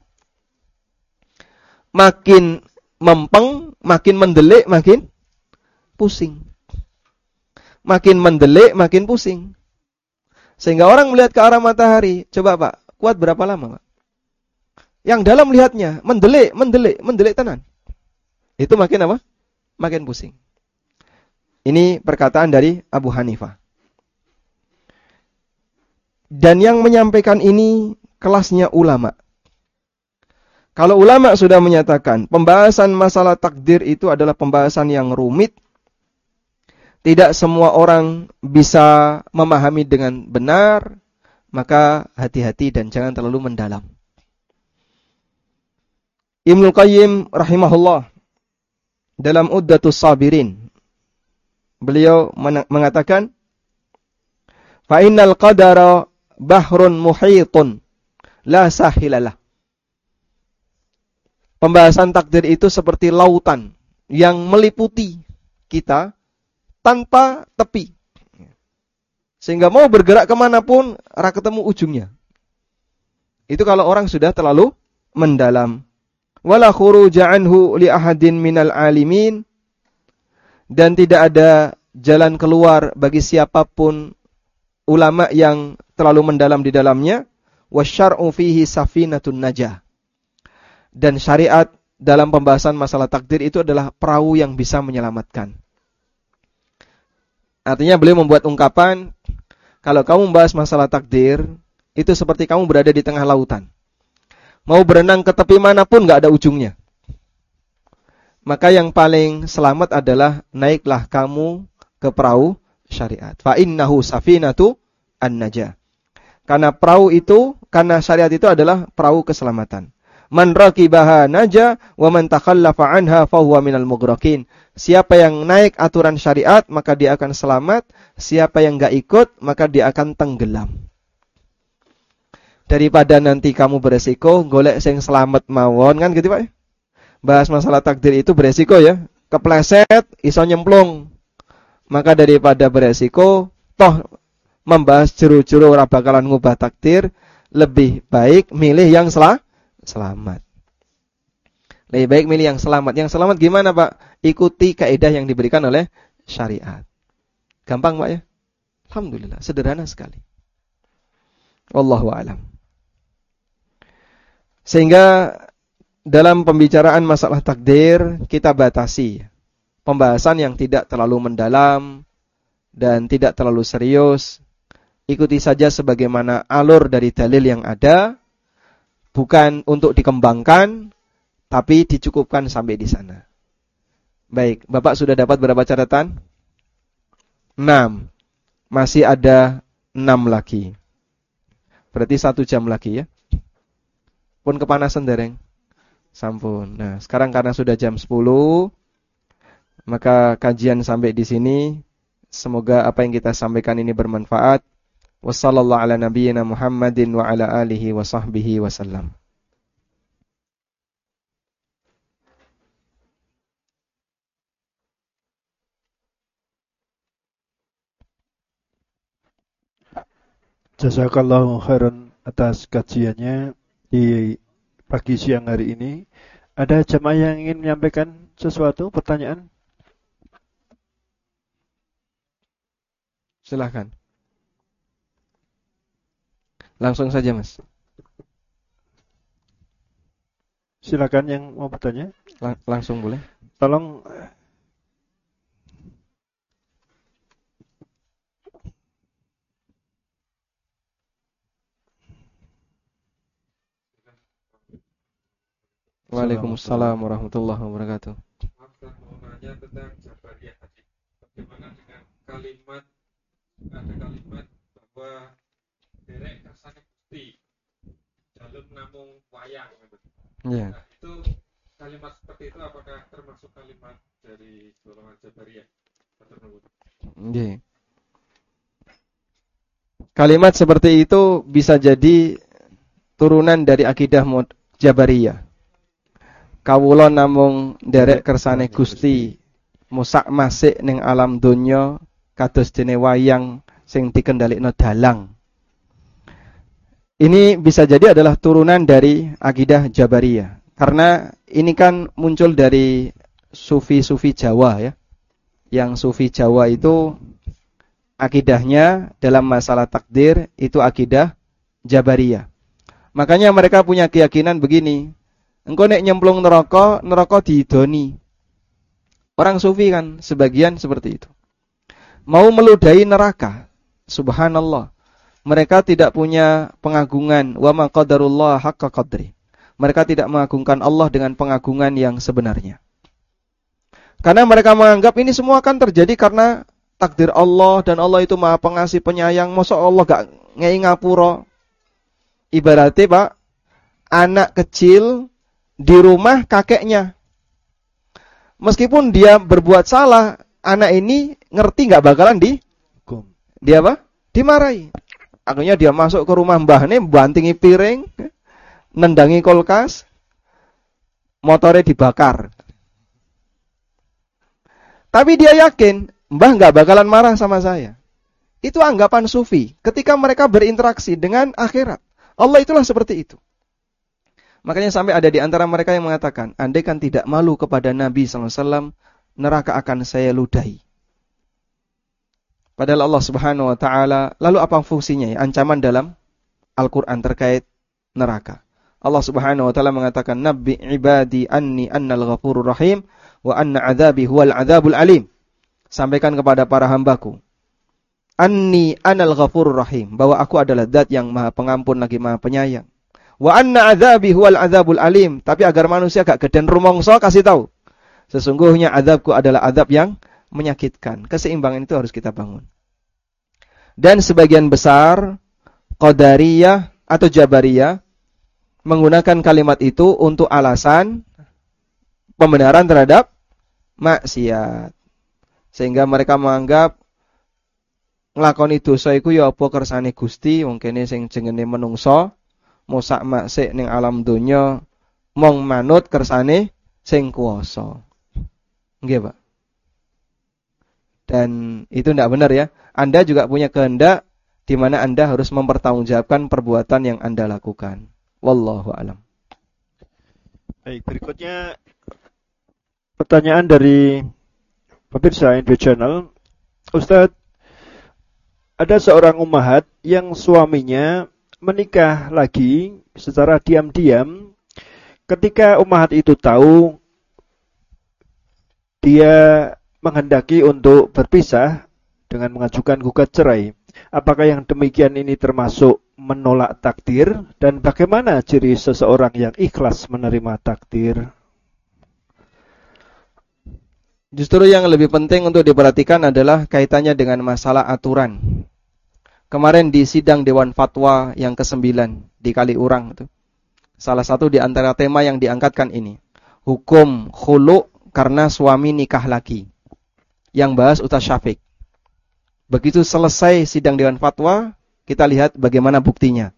Makin mempeng, makin mendelik, makin pusing. Makin mendelik, makin pusing. Sehingga orang melihat ke arah matahari, coba Pak, kuat berapa lama Pak? Yang dalam melihatnya, mendelik, mendelik, mendelik tenan. Itu makin apa? Makin pusing. Ini perkataan dari Abu Hanifah. Dan yang menyampaikan ini kelasnya ulama. Kalau ulama sudah menyatakan pembahasan masalah takdir itu adalah pembahasan yang rumit, tidak semua orang bisa memahami dengan benar, maka hati-hati dan jangan terlalu mendalam. Ibnu Qayyim rahimahullah dalam Uddatus Sabirin, beliau mengatakan, "Fa innal qadara bahrun muhitun la sahilalah." Pembahasan takdir itu seperti lautan yang meliputi kita tanpa tepi. Sehingga mau bergerak kemanapun, ora ketemu ujungnya. Itu kalau orang sudah terlalu mendalam. Wala khuruja anhu li ahadin minal alimin. Dan tidak ada jalan keluar bagi siapapun ulama yang terlalu mendalam di dalamnya. Wasyar'u fihi safinatun najah. Dan syariat dalam pembahasan masalah takdir itu adalah perahu yang bisa menyelamatkan. Artinya beliau membuat ungkapan, kalau kamu membahas masalah takdir, itu seperti kamu berada di tengah lautan. Mau berenang ke tepi manapun gak ada ujungnya. Maka yang paling selamat adalah naiklah kamu ke perahu syariat. Fa innahu safinatu an-najah. Karena perahu itu, karena syariat itu adalah perahu keselamatan. Man raqibaha naja wa man takhallafa anha fahuwa minal mughraqin. Siapa yang naik aturan syariat maka dia akan selamat, siapa yang enggak ikut maka dia akan tenggelam. Daripada nanti kamu beresiko golek sing selamat mawon kan gitu Pak ya. Bahas masalah takdir itu beresiko ya. Kepleset iso nyemplung. Maka daripada beresiko toh membahas juru-juru ora bakalan ngubah takdir, lebih baik milih yang salah selamat. Lebih baik milih yang selamat. Yang selamat gimana Pak? Ikuti kaidah yang diberikan oleh syariat. Gampang Pak ya? Alhamdulillah, sederhana sekali. Wallahu a'lam. Sehingga dalam pembicaraan masalah takdir kita batasi pembahasan yang tidak terlalu mendalam dan tidak terlalu serius. Ikuti saja sebagaimana alur dari dalil yang ada. Bukan untuk dikembangkan, tapi dicukupkan sampai di sana. Baik, Bapak sudah dapat berapa catatan? enam. Masih ada enam lagi. Berarti satu jam lagi ya. Pun kepanasan dereng. Sampun. Nah, sekarang karena sudah jam sepuluh, maka kajian sampai di sini. Semoga apa yang kita sampaikan ini bermanfaat. Wassallallahu ala nabiyyina Muhammadin wa ala alihi wa sahbihi wasallam. Jazakallahu khairan atas kajiannya di pagi siang hari ini. Ada jamaah yang ingin menyampaikan sesuatu, pertanyaan? Silakan. Langsung saja Mas. Silakan yang mau bertanya. Lang- langsung boleh. Tolong. Waalaikumsalam warahmatullahi wabarakatuh. Maaf, mau nanya tentang Jabariyah tadi. Bagaimana dengan ada kalimat bahwa derek kersane Gusti jalem namung wayang. Ya. Nah, itu kalimat seperti itu apakah termasuk kalimat dari golongan Jabariyah? Nggih. Kalimat seperti itu bisa jadi turunan dari akidah Jabariyah. Kawula namung nderek kersane Gusti, musak masik ning alam donya kados dene wayang sing dikendhalikno dalang. Ini bisa jadi adalah turunan dari akidah Jabariyah. Karena ini kan muncul dari sufi-sufi Jawa ya. Yang sufi Jawa itu akidahnya dalam masalah takdir itu akidah Jabariyah. Makanya mereka punya keyakinan begini. Engko nek nyemplung neraka, neraka diidoni. Orang sufi kan sebagian seperti itu. Mau meludahi neraka. Subhanallah. Mereka tidak punya pengagungan wa ma qadarullah haqqa qadri. Mereka tidak mengagungkan Allah dengan pengagungan yang sebenarnya. Karena mereka menganggap ini semua akan terjadi karena takdir Allah dan Allah itu Maha Pengasih Penyayang. Masa Allah gak ngei ngapura. Ibaratnya Pak, anak kecil di rumah kakeknya. Meskipun dia berbuat salah, anak ini ngerti gak bakalan di dia apa? Dimarahi. Akhirnya dia masuk ke rumah mbahnya, bantingi piring, nendangi kulkas, motornya dibakar. Tapi dia yakin, mbah nggak bakalan marah sama saya. Itu anggapan sufi ketika mereka berinteraksi dengan akhirat. Allah itulah seperti itu. Makanya sampai ada di antara mereka yang mengatakan, andai kan tidak malu kepada Nabi sallallahu alaihi wasallam, neraka akan saya ludahi. Padahal Allah Subhanahu wa taala, lalu apa fungsinya ya? Ancaman dalam Al-Qur'an terkait neraka. Allah Subhanahu wa taala mengatakan, "Nabbi ibadi anni annal ghafurur rahim wa anna 'adzabi huwal 'adzabul alim." Sampaikan kepada para hambaku, anni anal ghafurur rahim, bahwa aku adalah zat yang Maha Pengampun lagi Maha Penyayang. Wa anna 'adzabi huwal 'adzabul alim, tapi agar manusia gak geden rumangsa kasih tahu. Sesungguhnya azabku adalah azab yang menyakitkan. Keseimbangan itu harus kita bangun. Dan sebagian besar Qadariyah atau Jabariyah menggunakan kalimat itu untuk alasan pembenaran terhadap maksiat. Sehingga mereka menganggap nglakoni dosa iku ya apa kersane Gusti, wong kene sing jenenge menungso, mosak maksik ning alam donya mong manut kersane sing kuwasa. Nggih, Pak. Dan itu tidak benar ya. Anda juga punya kehendak di mana Anda harus mempertanggungjawabkan perbuatan yang Anda lakukan. Wallahu a'lam. Baik, berikutnya pertanyaan dari pemirsa Indo Channel. Ustadz, ada seorang ummahat yang suaminya menikah lagi secara diam-diam. Ketika ummahat itu tahu, dia menghendaki untuk berpisah dengan mengajukan gugat cerai. Apakah yang demikian ini termasuk menolak takdir? Dan bagaimana ciri seseorang yang ikhlas menerima takdir? Justru yang lebih penting untuk diperhatikan adalah kaitannya dengan masalah aturan. Kemarin di sidang Dewan Fatwa yang kesembilan di Kaliurang itu, salah satu di antara tema yang diangkatkan ini, hukum khulu karena suami nikah lagi. Yang bahas Ustaz Syafiq. Begitu selesai sidang Dewan Fatwa, kita lihat bagaimana buktinya.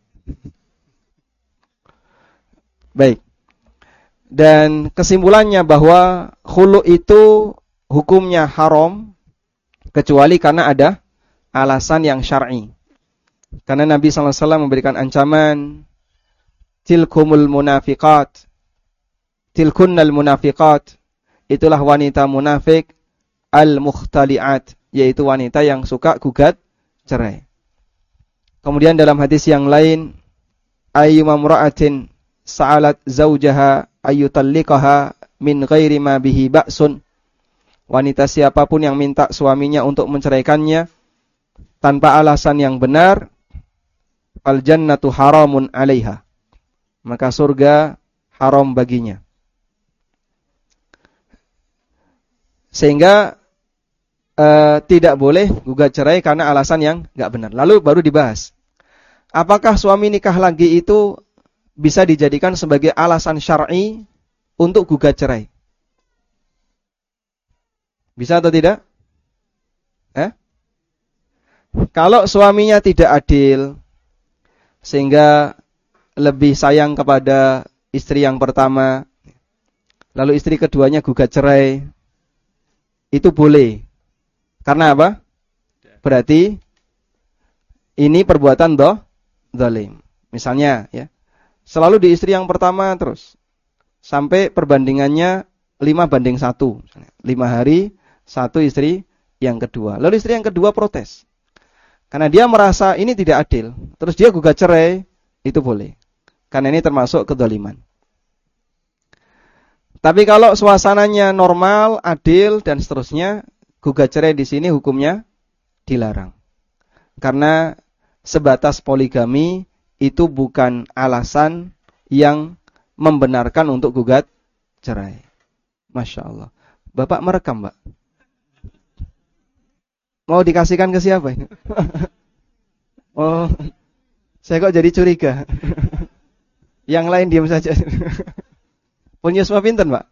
Baik. Dan kesimpulannya bahwa khulu itu hukumnya haram kecuali karena ada alasan yang syar'i. Karena Nabi sallallahu alaihi wasallam memberikan ancaman, tilkumul munafiqat, tilkunnal munafiqat, itulah wanita munafik al-mukhtali'at, yaitu wanita yang suka gugat cerai. Kemudian dalam hadis yang lain, ayyuma imra'atin sa'alat zawjaha ayyutalliqaha min ghairi ma bihi ba'sun. Wanita siapapun yang minta suaminya untuk menceraikannya tanpa alasan yang benar, al jannatu haramun 'alaiha. Maka surga haram baginya. Sehingga uh, tidak boleh gugat cerai karena alasan yang nggak benar. Lalu baru dibahas, apakah suami nikah lagi itu bisa dijadikan sebagai alasan syar'i untuk gugat cerai? Bisa atau tidak? Eh? Kalau suaminya tidak adil, sehingga lebih sayang kepada istri yang pertama, lalu istri keduanya gugat cerai, itu boleh. Karena apa? Berarti ini perbuatan doh, zalim. Misalnya, ya, selalu di istri yang pertama terus, sampai perbandingannya lima banding satu, lima hari satu istri yang kedua. Lalu istri yang kedua protes, karena dia merasa ini tidak adil, terus dia gugat cerai, itu boleh. Karena ini termasuk kedzaliman. Tapi kalau suasananya normal, adil dan seterusnya, gugat cerai di sini hukumnya dilarang. Karena sebatas poligami itu bukan alasan yang membenarkan untuk gugat cerai. Masya Allah. Bapak merekam, Mbak? Mau dikasihkan ke siapa ini? Oh, saya kok jadi curiga. Yang lain diam saja. Punya Yusma pinten, Pak?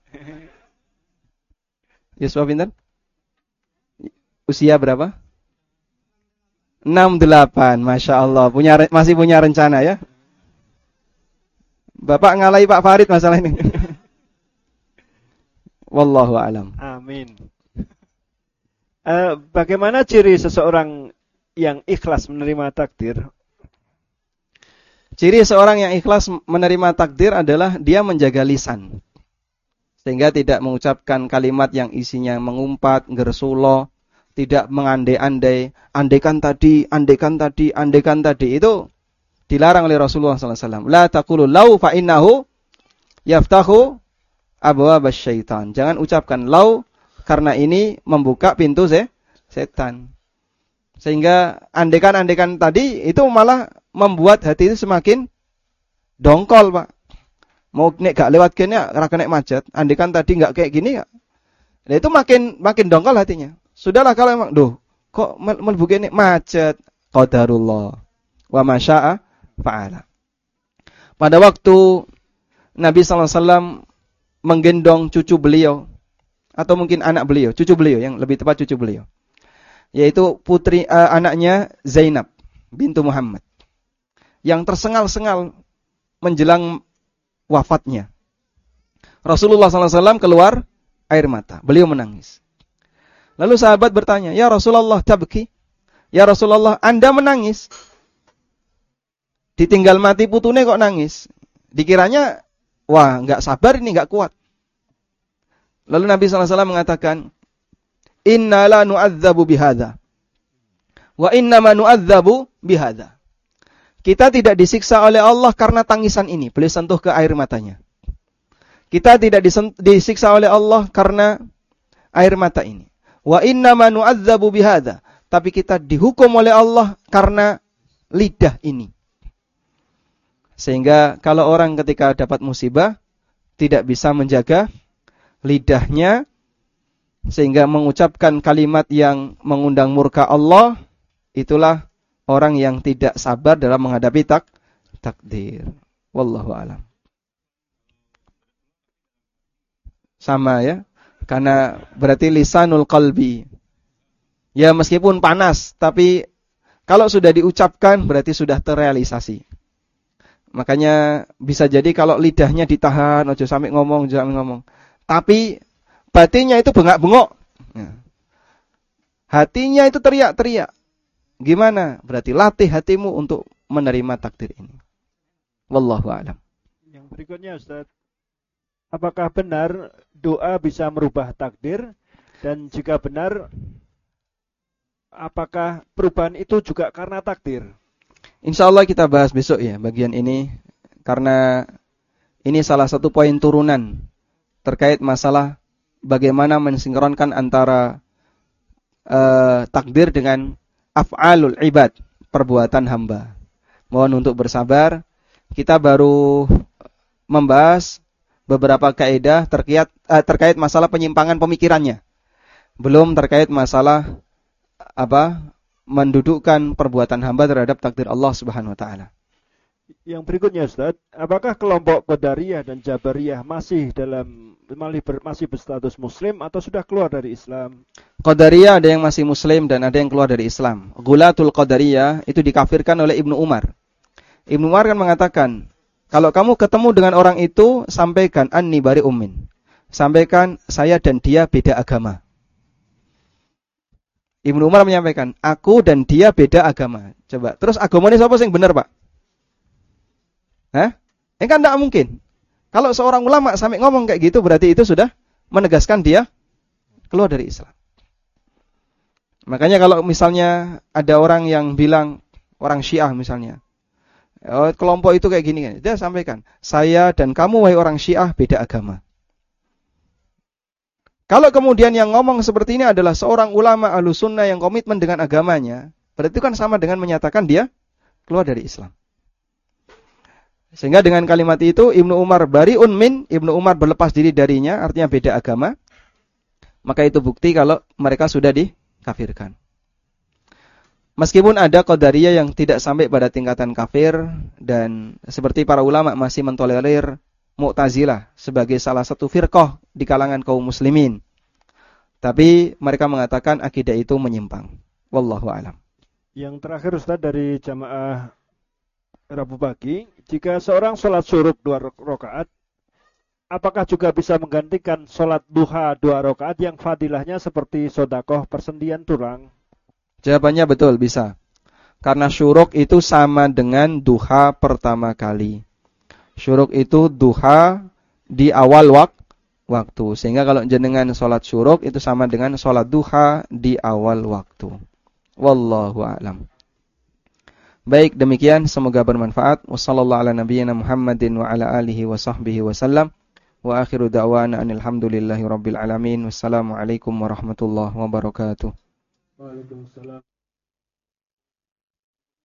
Yusma pinten? Usia berapa? enam delapan, Masya Allah. Punya, masih punya rencana ya? Bapak ngalahi Pak Farid masalah ini. Wallahu a'lam. Amin. Uh, bagaimana ciri seseorang yang ikhlas menerima takdir? Ciri seorang yang ikhlas menerima takdir adalah dia menjaga lisan, sehingga tidak mengucapkan kalimat yang isinya mengumpat, gersulo, tidak mengandai-andai, andaikan tadi, andaikan tadi, andaikan tadi. Itu dilarang oleh Rasulullah sallallahu alaihi wasallam. La taqulu lau fa innahu yaftahu abwaabasy syaitan. Jangan ucapkan lau, karena ini membuka pintu se setan. Sehingga andaikan-andaikan tadi itu malah membuat hati itu semakin dongkol, Pak. Mau nek gak lewat kene ora kena macet, andaikan tadi gak kayak gini ya. Nah, itu makin makin dongkol hatinya. Sudahlah kalau emang, duh, kok mlebu kene macet, qadarullah. Wa masya'a fa'ala. Pada waktu Nabi sallallahu alaihi wasallam menggendong cucu beliau, atau mungkin anak beliau, cucu beliau, yang lebih tepat cucu beliau, yaitu putri uh, anaknya Zainab bintu Muhammad, yang tersengal-sengal menjelang wafatnya. Rasulullah sallallahu alaihi wasallam keluar air mata, beliau menangis. Lalu sahabat bertanya, "Ya Rasulullah, tabki?" "Ya Rasulullah, Anda menangis? Ditinggal mati putune kok nangis?" Dikiranya, wah, enggak sabar ini, enggak kuat. Lalu Nabi sallallahu alaihi wasallam mengatakan, "Inna la nu'adzabu bihadza wa inna ma nu'adzabu bihadza." Kita tidak disiksa oleh Allah karena tangisan ini. Beliau sentuh ke air matanya. Kita tidak disiksa oleh Allah karena air mata ini. Wa inna ma nu'adzabu bihadza. Tapi kita dihukum oleh Allah karena lidah ini. Sehingga kalau orang ketika dapat musibah tidak bisa menjaga lidahnya, sehingga mengucapkan kalimat yang mengundang murka Allah, itulah orang yang tidak sabar dalam menghadapi tak takdir. Wallahu a'lam. Sama ya, karena berarti lisanul qalbi. Ya meskipun panas, tapi kalau sudah diucapkan berarti sudah terrealisasi. Makanya bisa jadi kalau lidahnya ditahan, ojo sampai ngomong, ojo sampai ngomong. Tapi batinnya itu bengak-bengok. Hatinya itu teriak-teriak. Gimana? Berarti latih hatimu untuk menerima takdir ini. Wallahu a'lam. Yang berikutnya Ustaz, apakah benar doa bisa merubah takdir? Dan jika benar, apakah perubahan itu juga karena takdir? Insya Allah kita bahas besok ya bagian ini. Karena ini salah satu poin turunan terkait masalah bagaimana mensinkronkan antara uh, takdir dengan af'alul ibad, perbuatan hamba. Mohon untuk bersabar. Kita baru membahas beberapa kaidah terkait uh, terkait masalah penyimpangan pemikirannya. Belum terkait masalah apa? Mendudukkan perbuatan hamba terhadap takdir Allah Subhanahu wa taala. Yang berikutnya Ustaz, apakah kelompok Qadariyah dan Jabariyah masih dalam masih berstatus muslim atau sudah keluar dari Islam? Qadariyah ada yang masih muslim dan ada yang keluar dari Islam. Ghulatul Qadariyah itu dikafirkan oleh Ibnu Umar. Ibnu Umar kan mengatakan, kalau kamu ketemu dengan orang itu, sampaikan anni bari ummin. Sampaikan saya dan dia beda agama. Ibnu Umar menyampaikan, aku dan dia beda agama. Coba, terus agamanya siapa yang benar, Pak? Hah? Ini kan tidak mungkin. Kalau seorang ulama sampai ngomong kayak gitu, berarti itu sudah menegaskan dia keluar dari Islam. Makanya kalau misalnya ada orang yang bilang, orang Syiah misalnya, oh, kelompok itu kayak gini, dia sampaikan, saya dan kamu wahai orang Syiah beda agama. Kalau kemudian yang ngomong seperti ini adalah seorang ulama Ahlussunnah yang komitmen dengan agamanya, berarti itu kan sama dengan menyatakan dia keluar dari Islam. Sehingga dengan kalimat itu Ibnu Umar bari'un min, Ibnu Umar berlepas diri darinya, artinya beda agama. Maka itu bukti kalau mereka sudah dikafirkan. Meskipun ada Qadariyah yang tidak sampai pada tingkatan kafir, dan seperti para ulama masih mentolerir Mu'tazilah sebagai salah satu firqah di kalangan kaum muslimin. Tapi mereka mengatakan akidah itu menyimpang. Wallahu a'lam. Yang terakhir Ustaz dari jamaah Rabu pagi, jika seorang sholat syuruk dua rakaat, apakah juga bisa menggantikan sholat duha dua rakaat yang fadilahnya seperti sodakoh persendian tulang? Jawabannya betul, bisa. Karena syuruk itu sama dengan duha pertama kali. Syuruk itu duha di awal wak waktu. Sehingga kalau jenengan sholat syuruk itu sama dengan sholat duha di awal waktu. Wallahu a'lam. Baik, demikian semoga bermanfaat. Wassallallahu ala nabiyyina Muhammadin wa ala alihi wa sahbihi wasallam. Wa akhiru da'wana alhamdulillahi rabbil alamin. Wassalamualaikum warahmatullahi wabarakatuh. Waalaikumsalam.